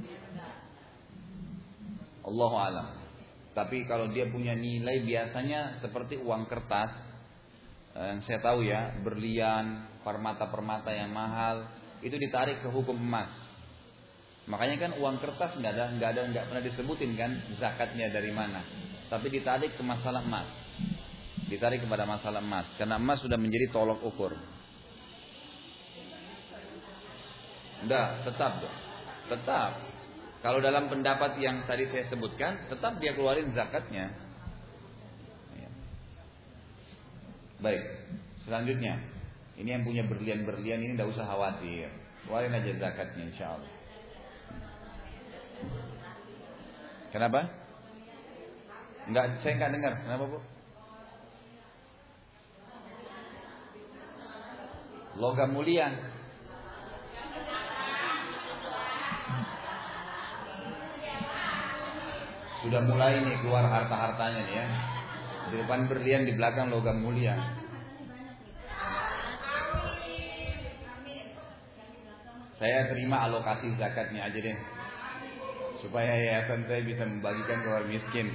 Allahu a'lam. Tapi kalau dia punya nilai biasanya seperti uang kertas, yang saya tahu ya, berlian, permata-permata yang mahal, itu ditarik ke hukum emas. Makanya kan uang kertas nggak ada, nggak ada, nggak pernah disebutin kan zakatnya dari mana. Tapi ditarik ke masalah emas, ditarik kepada masalah emas, karena emas sudah menjadi tolok ukur. Enggak, tetap, tetap. Kalau dalam pendapat yang tadi saya sebutkan, tetap dia keluarin zakatnya. Baik, selanjutnya, ini yang punya berlian-berlian ini tidak usah khawatir, keluarin aja zakatnya, insya Allah. Kenapa? Enggak, saya enggak dengar. Kenapa bu? Logam mulia. Sudah mulai nih keluar harta-hartanya nih ya. Di depan berlian, di belakang logam mulia. Saya terima alokasi zakatnya aja deh, supaya yayasan saya bisa membagikan ke orang miskin.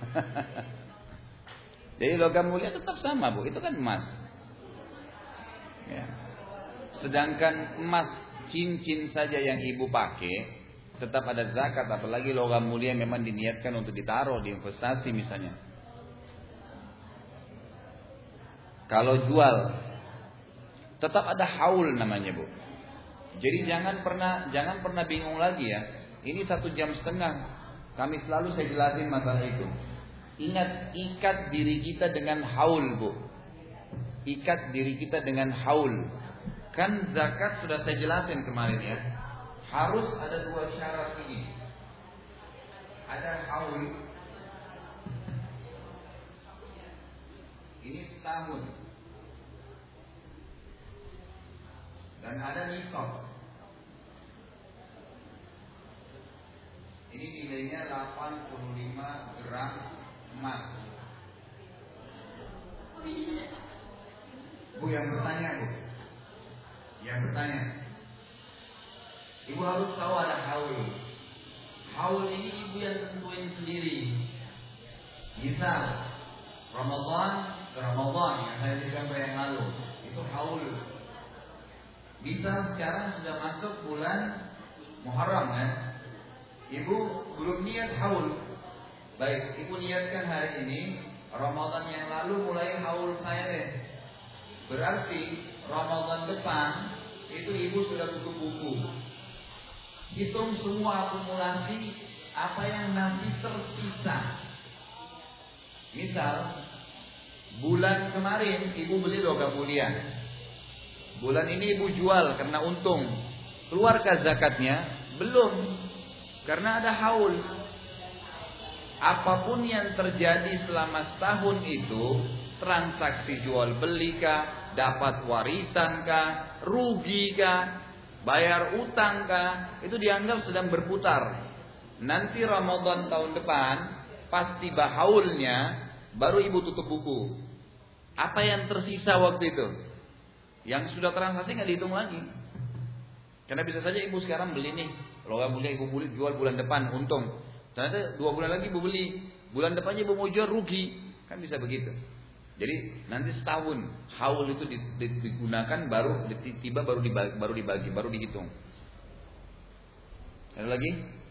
Jadi logam mulia tetap sama bu, itu kan emas. Ya. Sedangkan emas cincin saja yang ibu pakai tetap ada zakat, apalagi logam mulia memang diniatkan untuk ditaruh di investasi misalnya. Kalau jual tetap ada haul namanya bu. Jadi jangan pernah jangan pernah bingung lagi ya. Ini satu jam setengah kami selalu saya jelasin masalah itu. Ingat, ikat diri kita dengan haul bu. Ikat diri kita dengan haul. Kan zakat sudah saya jelasin kemarin ya. Harus ada dua syarat ini. Ada haul. Ini setahun. Dan ada nisab. Ini nilainya delapan puluh lima gram emas. Bu yang bertanya bu. Yang bertanya. Ibu harus tahu ada haul. Haul ini ibu yang tentuin sendiri. Misal Ramadan ke Ramadan yang saya ceritakan yang lalu, itu haul. Bisa sekarang sudah masuk bulan Muharram kan? Ibu belum niat haul. Baik, ibu niatkan hari ini Ramadan yang lalu mulai haul saya deh. Berarti Ramadan depan itu ibu sudah tutup buku. Hitung semua akumulasi apa yang nanti tersisa. Misal bulan kemarin ibu beli logam mulia, Bulan ini ibu jual karena untung. Keluarkah zakatnya? Belum. Karena ada haul. Apapun yang terjadi selama setahun itu, transaksi jual beli kah, dapat warisan kah, rugi kah, bayar utang kah, itu dianggap sedang berputar. Nanti Ramadan tahun depan, pas tiba haulnya, baru ibu tutup buku. Apa yang tersisa waktu itu? Yang sudah transaksi nggak dihitung lagi. Karena bisa saja ibu sekarang beli nih, logam mulia ibu beli jual bulan depan untung. Ternyata dua bulan lagi ibu beli, bulan depannya ibu mau jual rugi, kan bisa begitu. Jadi nanti setahun haul itu digunakan baru tiba baru dibagi, baru dibagi, baru dihitung. Ada lagi?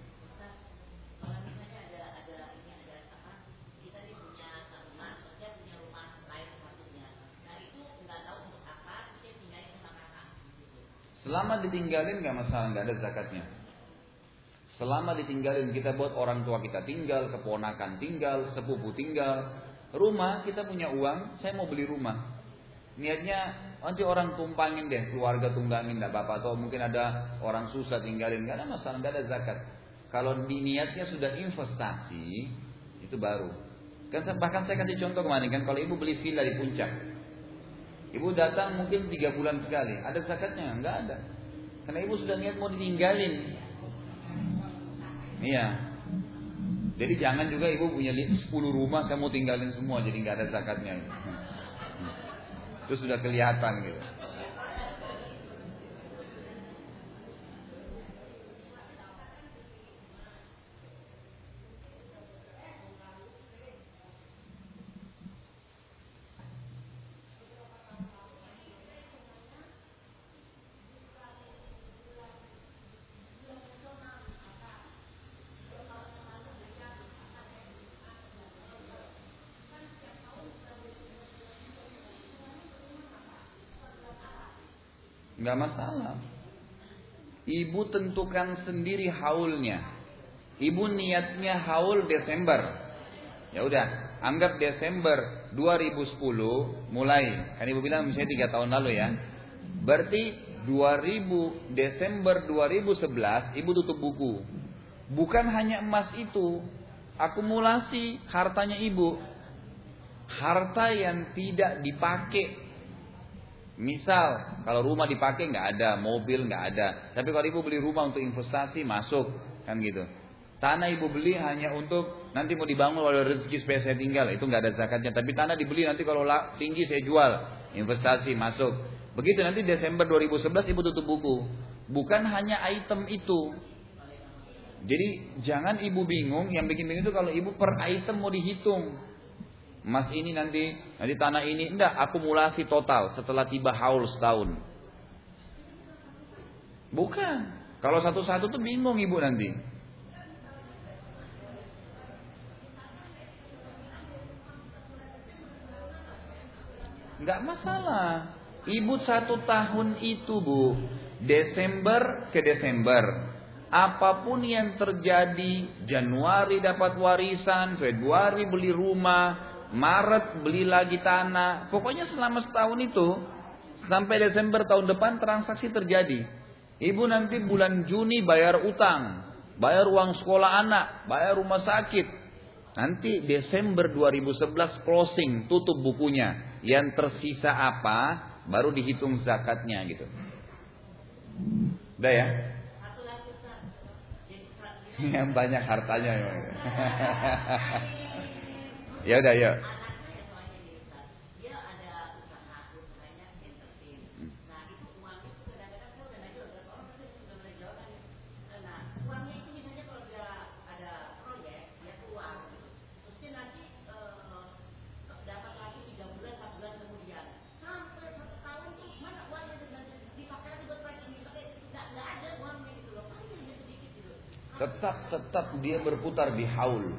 Selama ditinggalin nggak masalah, nggak ada zakatnya. Selama ditinggalin, kita buat orang tua kita tinggal, keponakan tinggal, sepupu tinggal, rumah kita punya uang, saya mau beli rumah. Niatnya nanti orang tumpangin deh, keluarga tumpangin, nggak apa-apa. Atau mungkin ada orang susah tinggalin, nggak ada masalah, nggak ada zakat. Kalau di niatnya sudah investasi, itu baru. Kan bahkan saya kasih contoh kemarin kan, kalau ibu beli villa di puncak. Ibu datang mungkin tiga bulan sekali. Ada zakatnya? Enggak ada. Karena ibu sudah niat mau ditinggalin. Iya. Jadi jangan juga ibu punya sepuluh rumah, saya mau tinggalin semua, jadi enggak ada zakatnya. Itu sudah kelihatan gitu. Enggak masalah. Ibu tentukan sendiri haulnya. Ibu niatnya haul Desember. Ya udah, anggap Desember dua ribu sepuluh mulai. Kan ibu bilang misalnya tiga tahun lalu ya. Berarti dua ribu Desember dua ribu sebelas ibu tutup buku. Bukan hanya emas itu, akumulasi hartanya ibu. Harta yang tidak dipakai. Misal kalau rumah dipakai nggak ada, mobil nggak ada. Tapi kalau ibu beli rumah untuk investasi masuk, kan gitu. Tanah ibu beli hanya untuk nanti mau dibangun oleh rezeki supaya saya tinggal, itu nggak ada zakatnya. Tapi tanah dibeli nanti kalau tinggi saya jual, investasi masuk. Begitu nanti Desember dua ribu sebelas ibu tutup buku. Bukan hanya item itu. Jadi jangan ibu bingung. Yang bikin bingung itu kalau ibu per item mau dihitung. Emas ini nanti, nanti tanah ini, enggak, akumulasi total setelah tiba haul setahun. Bukan. Kalau satu-satu tuh bingung ibu nanti. Enggak masalah. Ibu satu tahun itu bu, Desember ke Desember. Apapun yang terjadi, Januari dapat warisan, Februari beli rumah, Maret beli lagi tanah. Pokoknya selama setahun itu sampai Desember tahun depan transaksi terjadi. Ibu nanti bulan Juni bayar utang, bayar uang sekolah anak, bayar rumah sakit. Nanti Desember dua ribu sebelas closing, tutup bukunya. Yang tersisa apa baru dihitung zakatnya gitu. Udah ya? Yang banyak hartanya. Ya udah ya. Tetap tetap dia berputar di haul.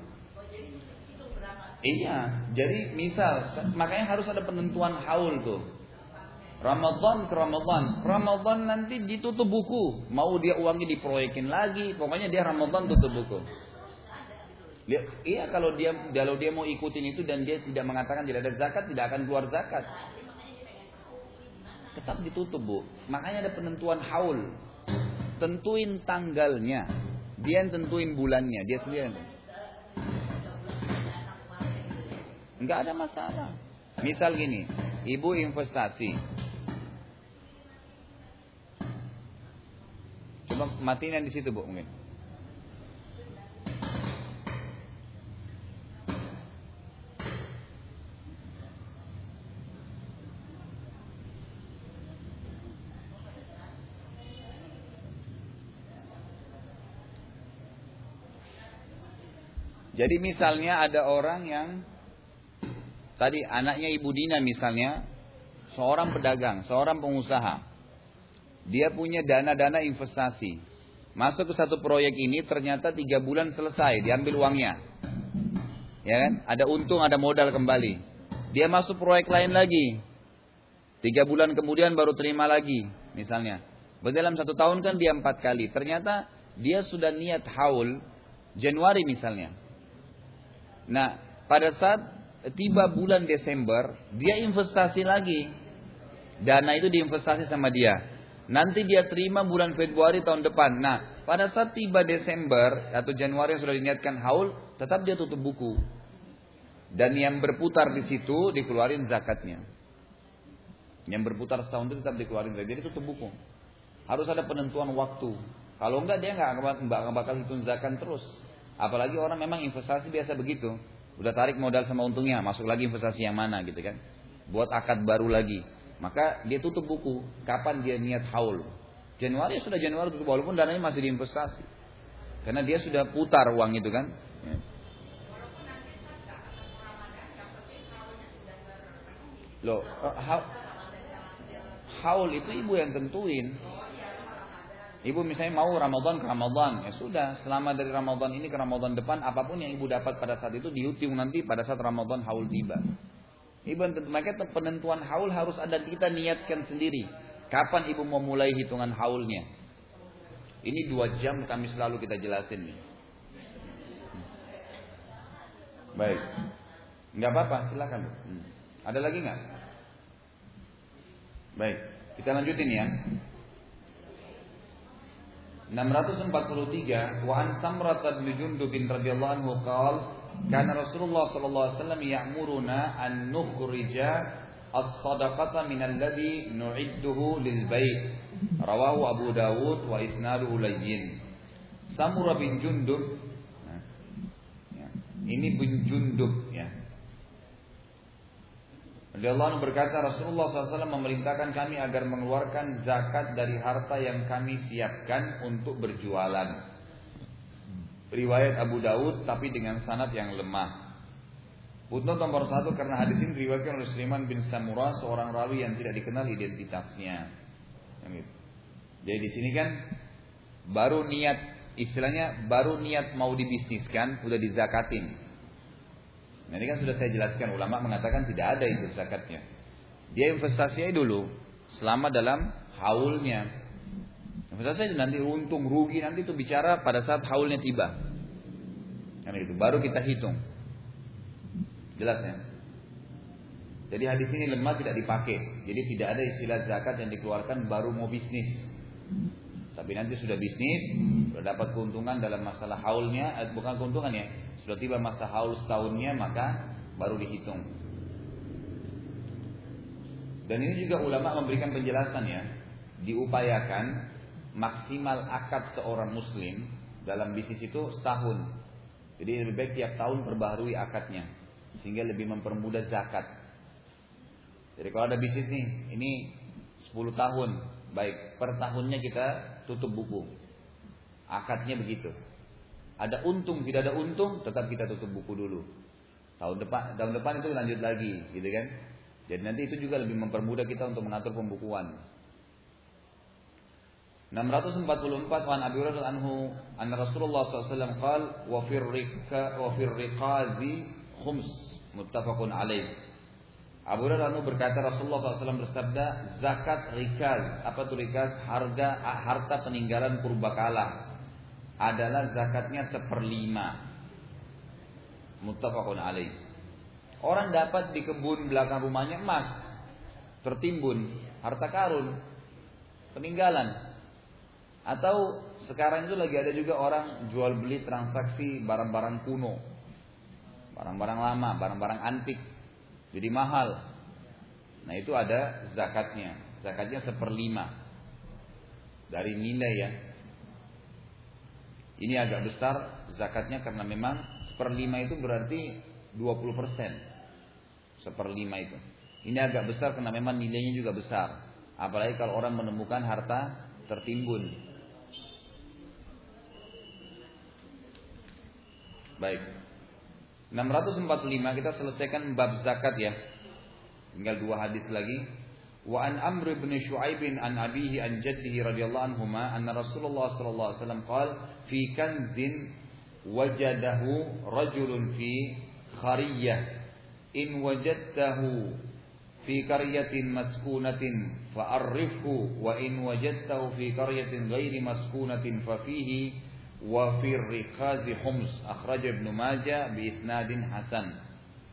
Iya, jadi misal makanya harus ada penentuan haul tuh. Ramadan ke Ramadan, Ramadan nanti ditutup buku. Mau dia uangnya diproyekin lagi, pokoknya dia Ramadan tutup buku. Dia, iya kalau dia kalau dia mau ikutin itu dan dia tidak mengatakan tidak ada zakat, tidak akan keluar zakat. tetap ditutup, Bu. Makanya ada penentuan haul. Tentuin tanggalnya. Dia yang tentuin bulannya, dia sendiri. Enggak ada masalah. Misal gini, ibu investasi. Coba matiin yang di situ, Bu, mungkin. Jadi misalnya ada orang yang tadi anaknya Ibu Dina misalnya, seorang pedagang, seorang pengusaha. Dia punya dana-dana investasi. Masuk ke satu proyek ini ternyata tiga bulan selesai, diambil uangnya. Ya kan? Ada untung, ada modal kembali. Dia masuk proyek lain lagi. Tiga bulan kemudian baru terima lagi, misalnya. Dalam satu tahun kan dia empat kali. Ternyata dia sudah niat haul Januari misalnya. Nah, pada saat tiba bulan Desember, dia investasi lagi. Dana itu diinvestasi sama dia. Nanti dia terima bulan Februari tahun depan. Nah, pada saat tiba Desember atau Januari yang sudah diniatkan haul, tetap dia tutup buku. Dan yang berputar di situ dikeluarin zakatnya. Yang berputar setahun itu tetap dikeluarin zakatnya. Jadi tutup buku. Harus ada penentuan waktu. Kalau enggak dia enggak bakal hitung zakat terus. Apalagi orang memang investasi biasa begitu. Udah tarik modal sama untungnya, masuk lagi investasi yang mana gitu kan. Buat akad baru lagi. Maka dia tutup buku. Kapan dia niat haul. Januari sudah Januari tutup, walaupun dananya masih diinvestasi. Karena dia sudah putar uang itu kan. Ya. Loh, haul itu ibu yang tentuin. Ibu misalnya mau Ramadan ke Ramadan, ya sudah, selama dari Ramadan ini ke Ramadan depan, apapun yang ibu dapat pada saat itu dihitung nanti pada saat Ramadan haul tiba. Ibu tentu, makanya penentuan haul harus ada, kita niatkan sendiri. Kapan ibu mau mulai hitungan haulnya? Ini dua jam kami selalu kita jelasin nih. Baik, nggak apa-apa, silakan. Hmm. Ada lagi nggak? Baik, kita lanjutin ya. enam ratus empat puluh tiga wa an Samrah bin Jundub radhiyallahu anhu qala kana Rasulullah sallallahu alaihi wasallam ya'muruna an nukhrija as-sadaqata min alladhi nu'idduhu lil bai' rawahu Abu Dawud wa isnaduhu layyin. Samurah bin Jundub, nah, ya, ini bin Jundub ya. Radhiyallahu anhu berkata, Rasulullah shallallahu alaihi wasallam memerintahkan kami agar mengeluarkan zakat dari harta yang kami siapkan untuk berjualan. Riwayat Abu Dawud tapi dengan sanad yang lemah. Footnote nomor satu, karena hadis ini diriwayatkan oleh Sulaiman bin Samurah, seorang rawi yang tidak dikenal identitasnya. Jadi di sini kan baru niat, istilahnya baru niat mau dibisniskan, udah dizakatin. Nah, ini kan sudah saya jelaskan, ulama mengatakan tidak ada itu zakatnya. Dia investasinya dulu selama dalam haulnya. Investasi nanti untung rugi nanti itu bicara pada saat haulnya tiba. Kan itu baru kita hitung. Jelas ya? Jadi hadis ini lemah, tidak dipakai. Jadi tidak ada istilah zakat yang dikeluarkan baru mau bisnis. Tapi nanti sudah bisnis, sudah dapat keuntungan dalam masalah haulnya, bukan keuntungan ya. Sudah tiba masa haul setahunnya, maka baru dihitung. Dan ini juga ulama memberikan penjelasan ya. Diupayakan maksimal akad seorang muslim dalam bisnis itu setahun. Jadi lebih baik tiap tahun perbaharui akadnya, sehingga lebih mempermudah zakat. Jadi kalau ada bisnis nih, ini sepuluh tahun, baik per tahunnya kita tutup buku. Akadnya begitu. Ada untung, tidak ada untung, tetap kita tutup buku dulu. Tahun depan, tahun depan itu lanjut lagi, gitu kan? Jadi nanti itu juga lebih mempermudah kita untuk mengatur pembukuan. enam ratus empat puluh empat Wan Abi Hurairah anhu anna Rasulullah sallallahu alaihi wasallam qala wa fir rika wa fir riqazi khums muttafaqun alaih. Abu Hurairah anhu berkata Rasulullah sallallahu alaihi wasallam bersabda, zakat rikaz, apa itu rikaz? Harga harta peninggalan purbakala adalah zakatnya seperlima. Muttafaqun alaih. Orang dapat di kebun belakang rumahnya emas tertimbun, harta karun, peninggalan. Atau sekarang itu lagi ada juga orang jual beli transaksi barang-barang kuno, barang-barang lama, barang-barang antik, jadi mahal. Nah itu ada zakatnya, zakatnya seperlima dari nilai ya. Ini agak besar zakatnya karena memang seperlima itu berarti dua puluh persen. Seperlima itu. Ini agak besar karena memang nilainya juga besar. Apalagi kalau orang menemukan harta tertimbun. Baik. enam ratus empat puluh lima kita selesaikan bab zakat ya. Tinggal dua hadis lagi. Wa an Amr bin Shu'aib an abihi an jaddihi radhiyallahu anhuma anna Rasulullah sallallahu alaihi wasallam qala fi kanzin wajadahu rajulun fi khariyah in wajadtahu fi qaryatin maskunatin fa'arrifhu wa in wajadtahu fi qaryatin ghairi maskunatin fa fihi wa fi riqazi hums akhraj Ibnu Majah bi isnadin hasan.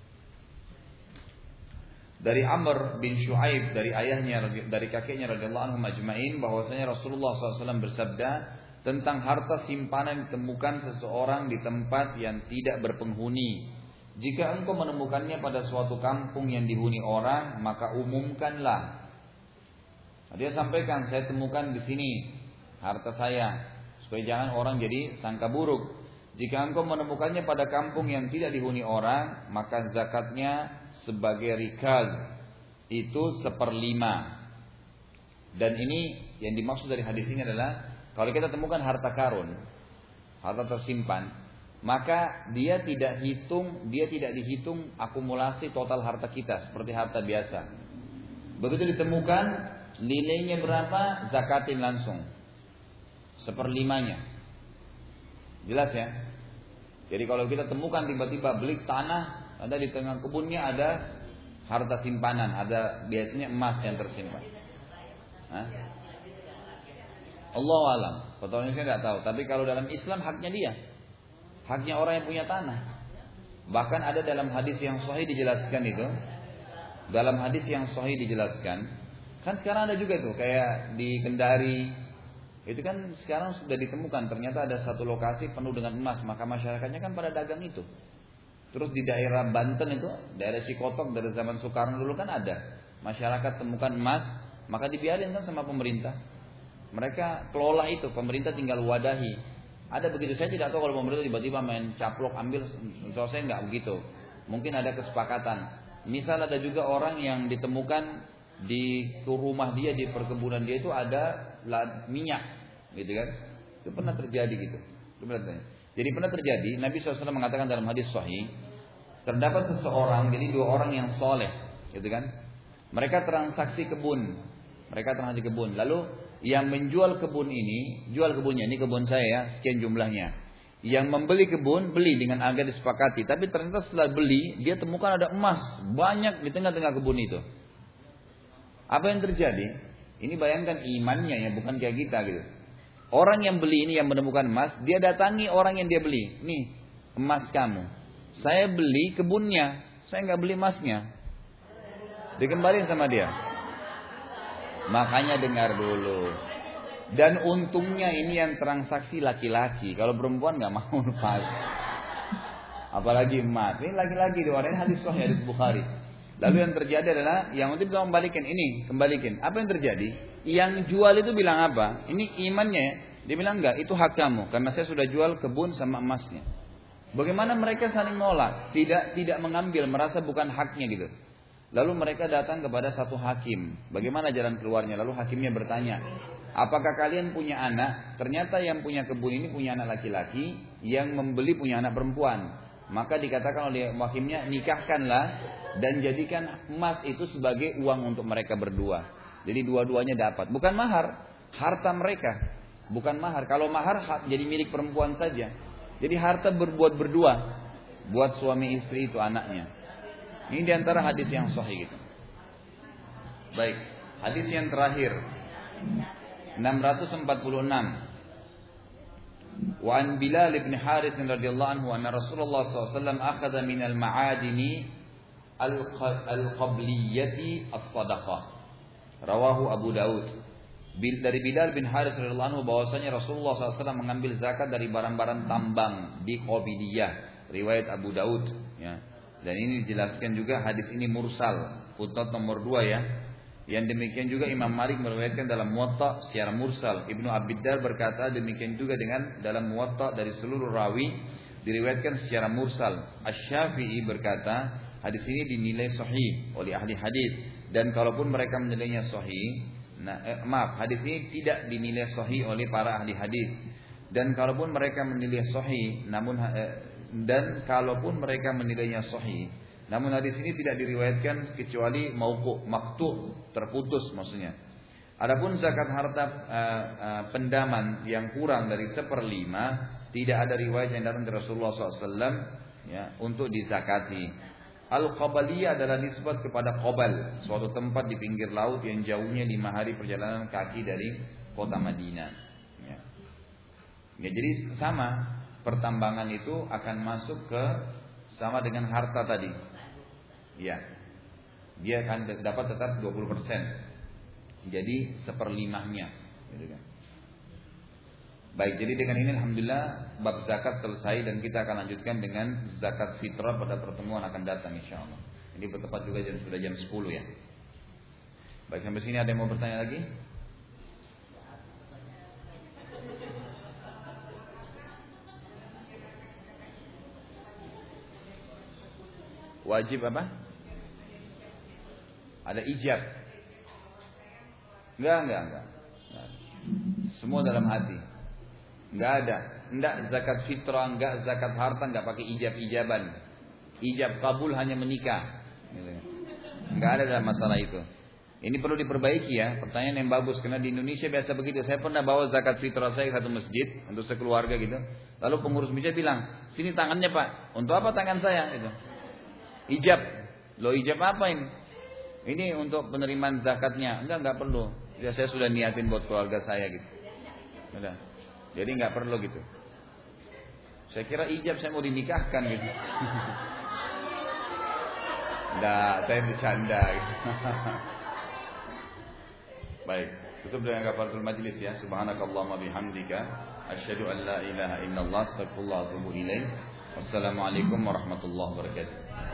Dari Amr bin Shu'aib dari ayahnya dari kakeknya radhiyallahu anhum ajma'in bahwasanya Rasulullah shallallahu alaihi wasallam bersabda tentang harta simpanan ditemukan seseorang di tempat yang tidak berpenghuni. Jika engkau menemukannya pada suatu kampung yang dihuni orang, maka umumkanlah. Dia sampaikan, saya temukan di sini harta saya, supaya jangan orang jadi sangka buruk. Jika engkau menemukannya pada kampung yang tidak dihuni orang, maka zakatnya sebagai rikaz, itu seperlima. Dan ini yang dimaksud dari hadis ini adalah kalau kita temukan harta karun, harta tersimpan, maka dia tidak hitung, dia tidak dihitung akumulasi total harta kita seperti harta biasa. Begitu ditemukan nilainya berapa, zakatin langsung seperlimanya. Jelas ya? Jadi kalau kita temukan tiba-tiba beli tanah, ada di tengah kebunnya ada harta simpanan, ada biasanya emas yang tersimpan. Hah? Allahu alam. Kalau saya tidak tahu. Tapi kalau dalam Islam haknya dia, haknya orang yang punya tanah. Bahkan ada dalam hadis yang sahih dijelaskan itu. Dalam hadis yang sahih dijelaskan, kan sekarang ada juga tuh kayak di Kendari, itu kan sekarang sudah ditemukan ternyata ada satu lokasi penuh dengan emas, maka masyarakatnya kan pada dagang itu. Terus di daerah Banten itu, daerah Cikotok dari zaman Soekarno dulu kan ada. Masyarakat temukan emas, maka dibiarin kan sama pemerintah. Mereka kelola itu, pemerintah tinggal wadahi. Ada begitu, saya tidak tahu kalau pemerintah tiba-tiba main caplok ambil, untuk saya enggak begitu. Mungkin ada kesepakatan. Misal ada juga orang yang ditemukan di rumah dia, di perkebunan dia itu ada minyak, gitu kan. Itu pernah terjadi gitu. Itu pernah terjadi. Jadi pernah terjadi, Nabi shallallahu alaihi wasallam mengatakan dalam hadis sahih, terdapat seseorang, jadi dua orang yang soleh, gitu kan? Mereka transaksi kebun, mereka transaksi kebun. Lalu yang menjual kebun ini, jual kebunnya, ini kebun saya ya, sekian jumlahnya. Yang membeli kebun, beli dengan harga disepakati. Tapi ternyata setelah beli, dia temukan ada emas banyak di tengah-tengah kebun itu. Apa yang terjadi? Ini bayangkan imannya ya, bukan kayak kita gitu. Orang yang beli ini yang menemukan emas, dia datangi orang yang dia beli. Nih, emas kamu. Saya beli kebunnya, saya nggak beli emasnya. Dikembaliin sama dia. Makanya dengar dulu. Dan untungnya ini yang transaksi laki-laki. Kalau perempuan nggak mau lepas. Apalagi emas. Ini laki-laki di orang hadis sahih, hadis Bukhari. Lalu yang terjadi adalah yang untuk kita kembalikan ini, kembalikan. Apa yang terjadi? Yang jual itu bilang apa? Ini imannya. Dia bilang enggak, itu hak kamu karena saya sudah jual kebun sama emasnya. Bagaimana mereka saling nolak? Tidak tidak mengambil, merasa bukan haknya gitu. Lalu mereka datang kepada satu hakim. Bagaimana jalan keluarnya? Lalu hakimnya bertanya, apakah kalian punya anak? Ternyata yang punya kebun ini punya anak laki-laki, yang membeli punya anak perempuan. Maka dikatakan oleh hakimnya, nikahkanlah dan jadikan emas itu sebagai uang untuk mereka berdua. Jadi dua-duanya dapat. Bukan mahar, harta mereka. Bukan mahar. Kalau mahar jadi milik perempuan saja. Jadi harta berbuat berdua. Buat suami istri itu anaknya. Ini diantara hadis yang sahih gitu. Baik. Hadis yang terakhir. enam ratus empat puluh enam. Wa an Bilal bin Harith radhiyallahu anhu anna Rasulullah sallallahu alaihi wasallam akhadha min al-ma'adini al-qabliyyati as-sadaqah. Rawahu Abu Daud. Dari Bilal bin Harits radhiyallahu anhu bahwasanya Rasulullah shallallahu alaihi wasallam mengambil zakat dari barang-barang tambang di Qabiliyah. Riwayat Abu Daud. Ya. Dan ini dijelaskan juga hadis ini mursal. Footnote nomor dua ya. Yang demikian juga Imam Malik meriwayatkan dalam Muwatta secara mursal. Ibnu Abdiddar berkata demikian juga dengan dalam Muwatta dari seluruh rawi diriwayatkan secara mursal. Asy-Syafi'i berkata hadis ini dinilai sahih oleh ahli hadis dan kalaupun mereka menilainya sahih, nah eh, maaf hadis ini tidak dinilai sahih oleh para ahli hadis dan kalaupun mereka menilai sahih, namun eh, dan kalaupun mereka menilainya sahih. Namun hadis ini tidak diriwayatkan kecuali mauqu, maqtu, terputus maksudnya. Adapun zakat harta uh, uh, pendaman yang kurang dari seperlima, tidak ada riwayat yang datang dari Rasulullah shallallahu alaihi wasallam ya, untuk dizakati. Al-Qabaliyah adalah nisbat kepada Qabal, suatu tempat di pinggir laut yang jauhnya lima hari perjalanan kaki dari kota Madinah. Ya. Ya, jadi sama, pertambangan itu akan masuk ke sama dengan harta tadi. Ya, dia akan dapat tetap dua puluh persen. Jadi seperlimahnya gitu kan. Baik, jadi dengan ini alhamdulillah bab zakat selesai dan kita akan lanjutkan dengan zakat fitrah pada pertemuan akan datang insyaallah. Ini bertepat juga jam sudah jam sepuluh ya. Baik, sampai sini ada yang mau bertanya lagi? Wajib apa? Ada ijab. Enggak, enggak, enggak. Semua dalam hati. Enggak ada. Enggak zakat fitrah, enggak zakat harta, enggak pakai ijab-ijaban. Ijab kabul hanya menikah. Enggak ada dalam masalah itu. Ini perlu diperbaiki ya. Pertanyaan yang bagus karena di Indonesia biasa begitu. Saya pernah bawa zakat fitrah saya ke satu masjid untuk sekeluarga gitu. Lalu pengurus masjid bilang, "Sini tangannya, Pak." "Untuk apa tangan saya?" Gitu. Ijab. Loh, ijab apa ini? Ini untuk penerimaan zakatnya. Enggak, enggak perlu. Ya, saya sudah niatin buat keluarga saya gitu. Udah. Jadi enggak perlu gitu. Saya kira ijab saya mau dinikahkan gitu. Enggak, saya bercanda gitu. Baik, tutup dengan kafaratul majlis ya. Subhanakallahumma bihamdika asyhadu an la ilaha illallah astaghfirullah wa atubu ilaik. Wassalamualaikum warahmatullahi wabarakatuh.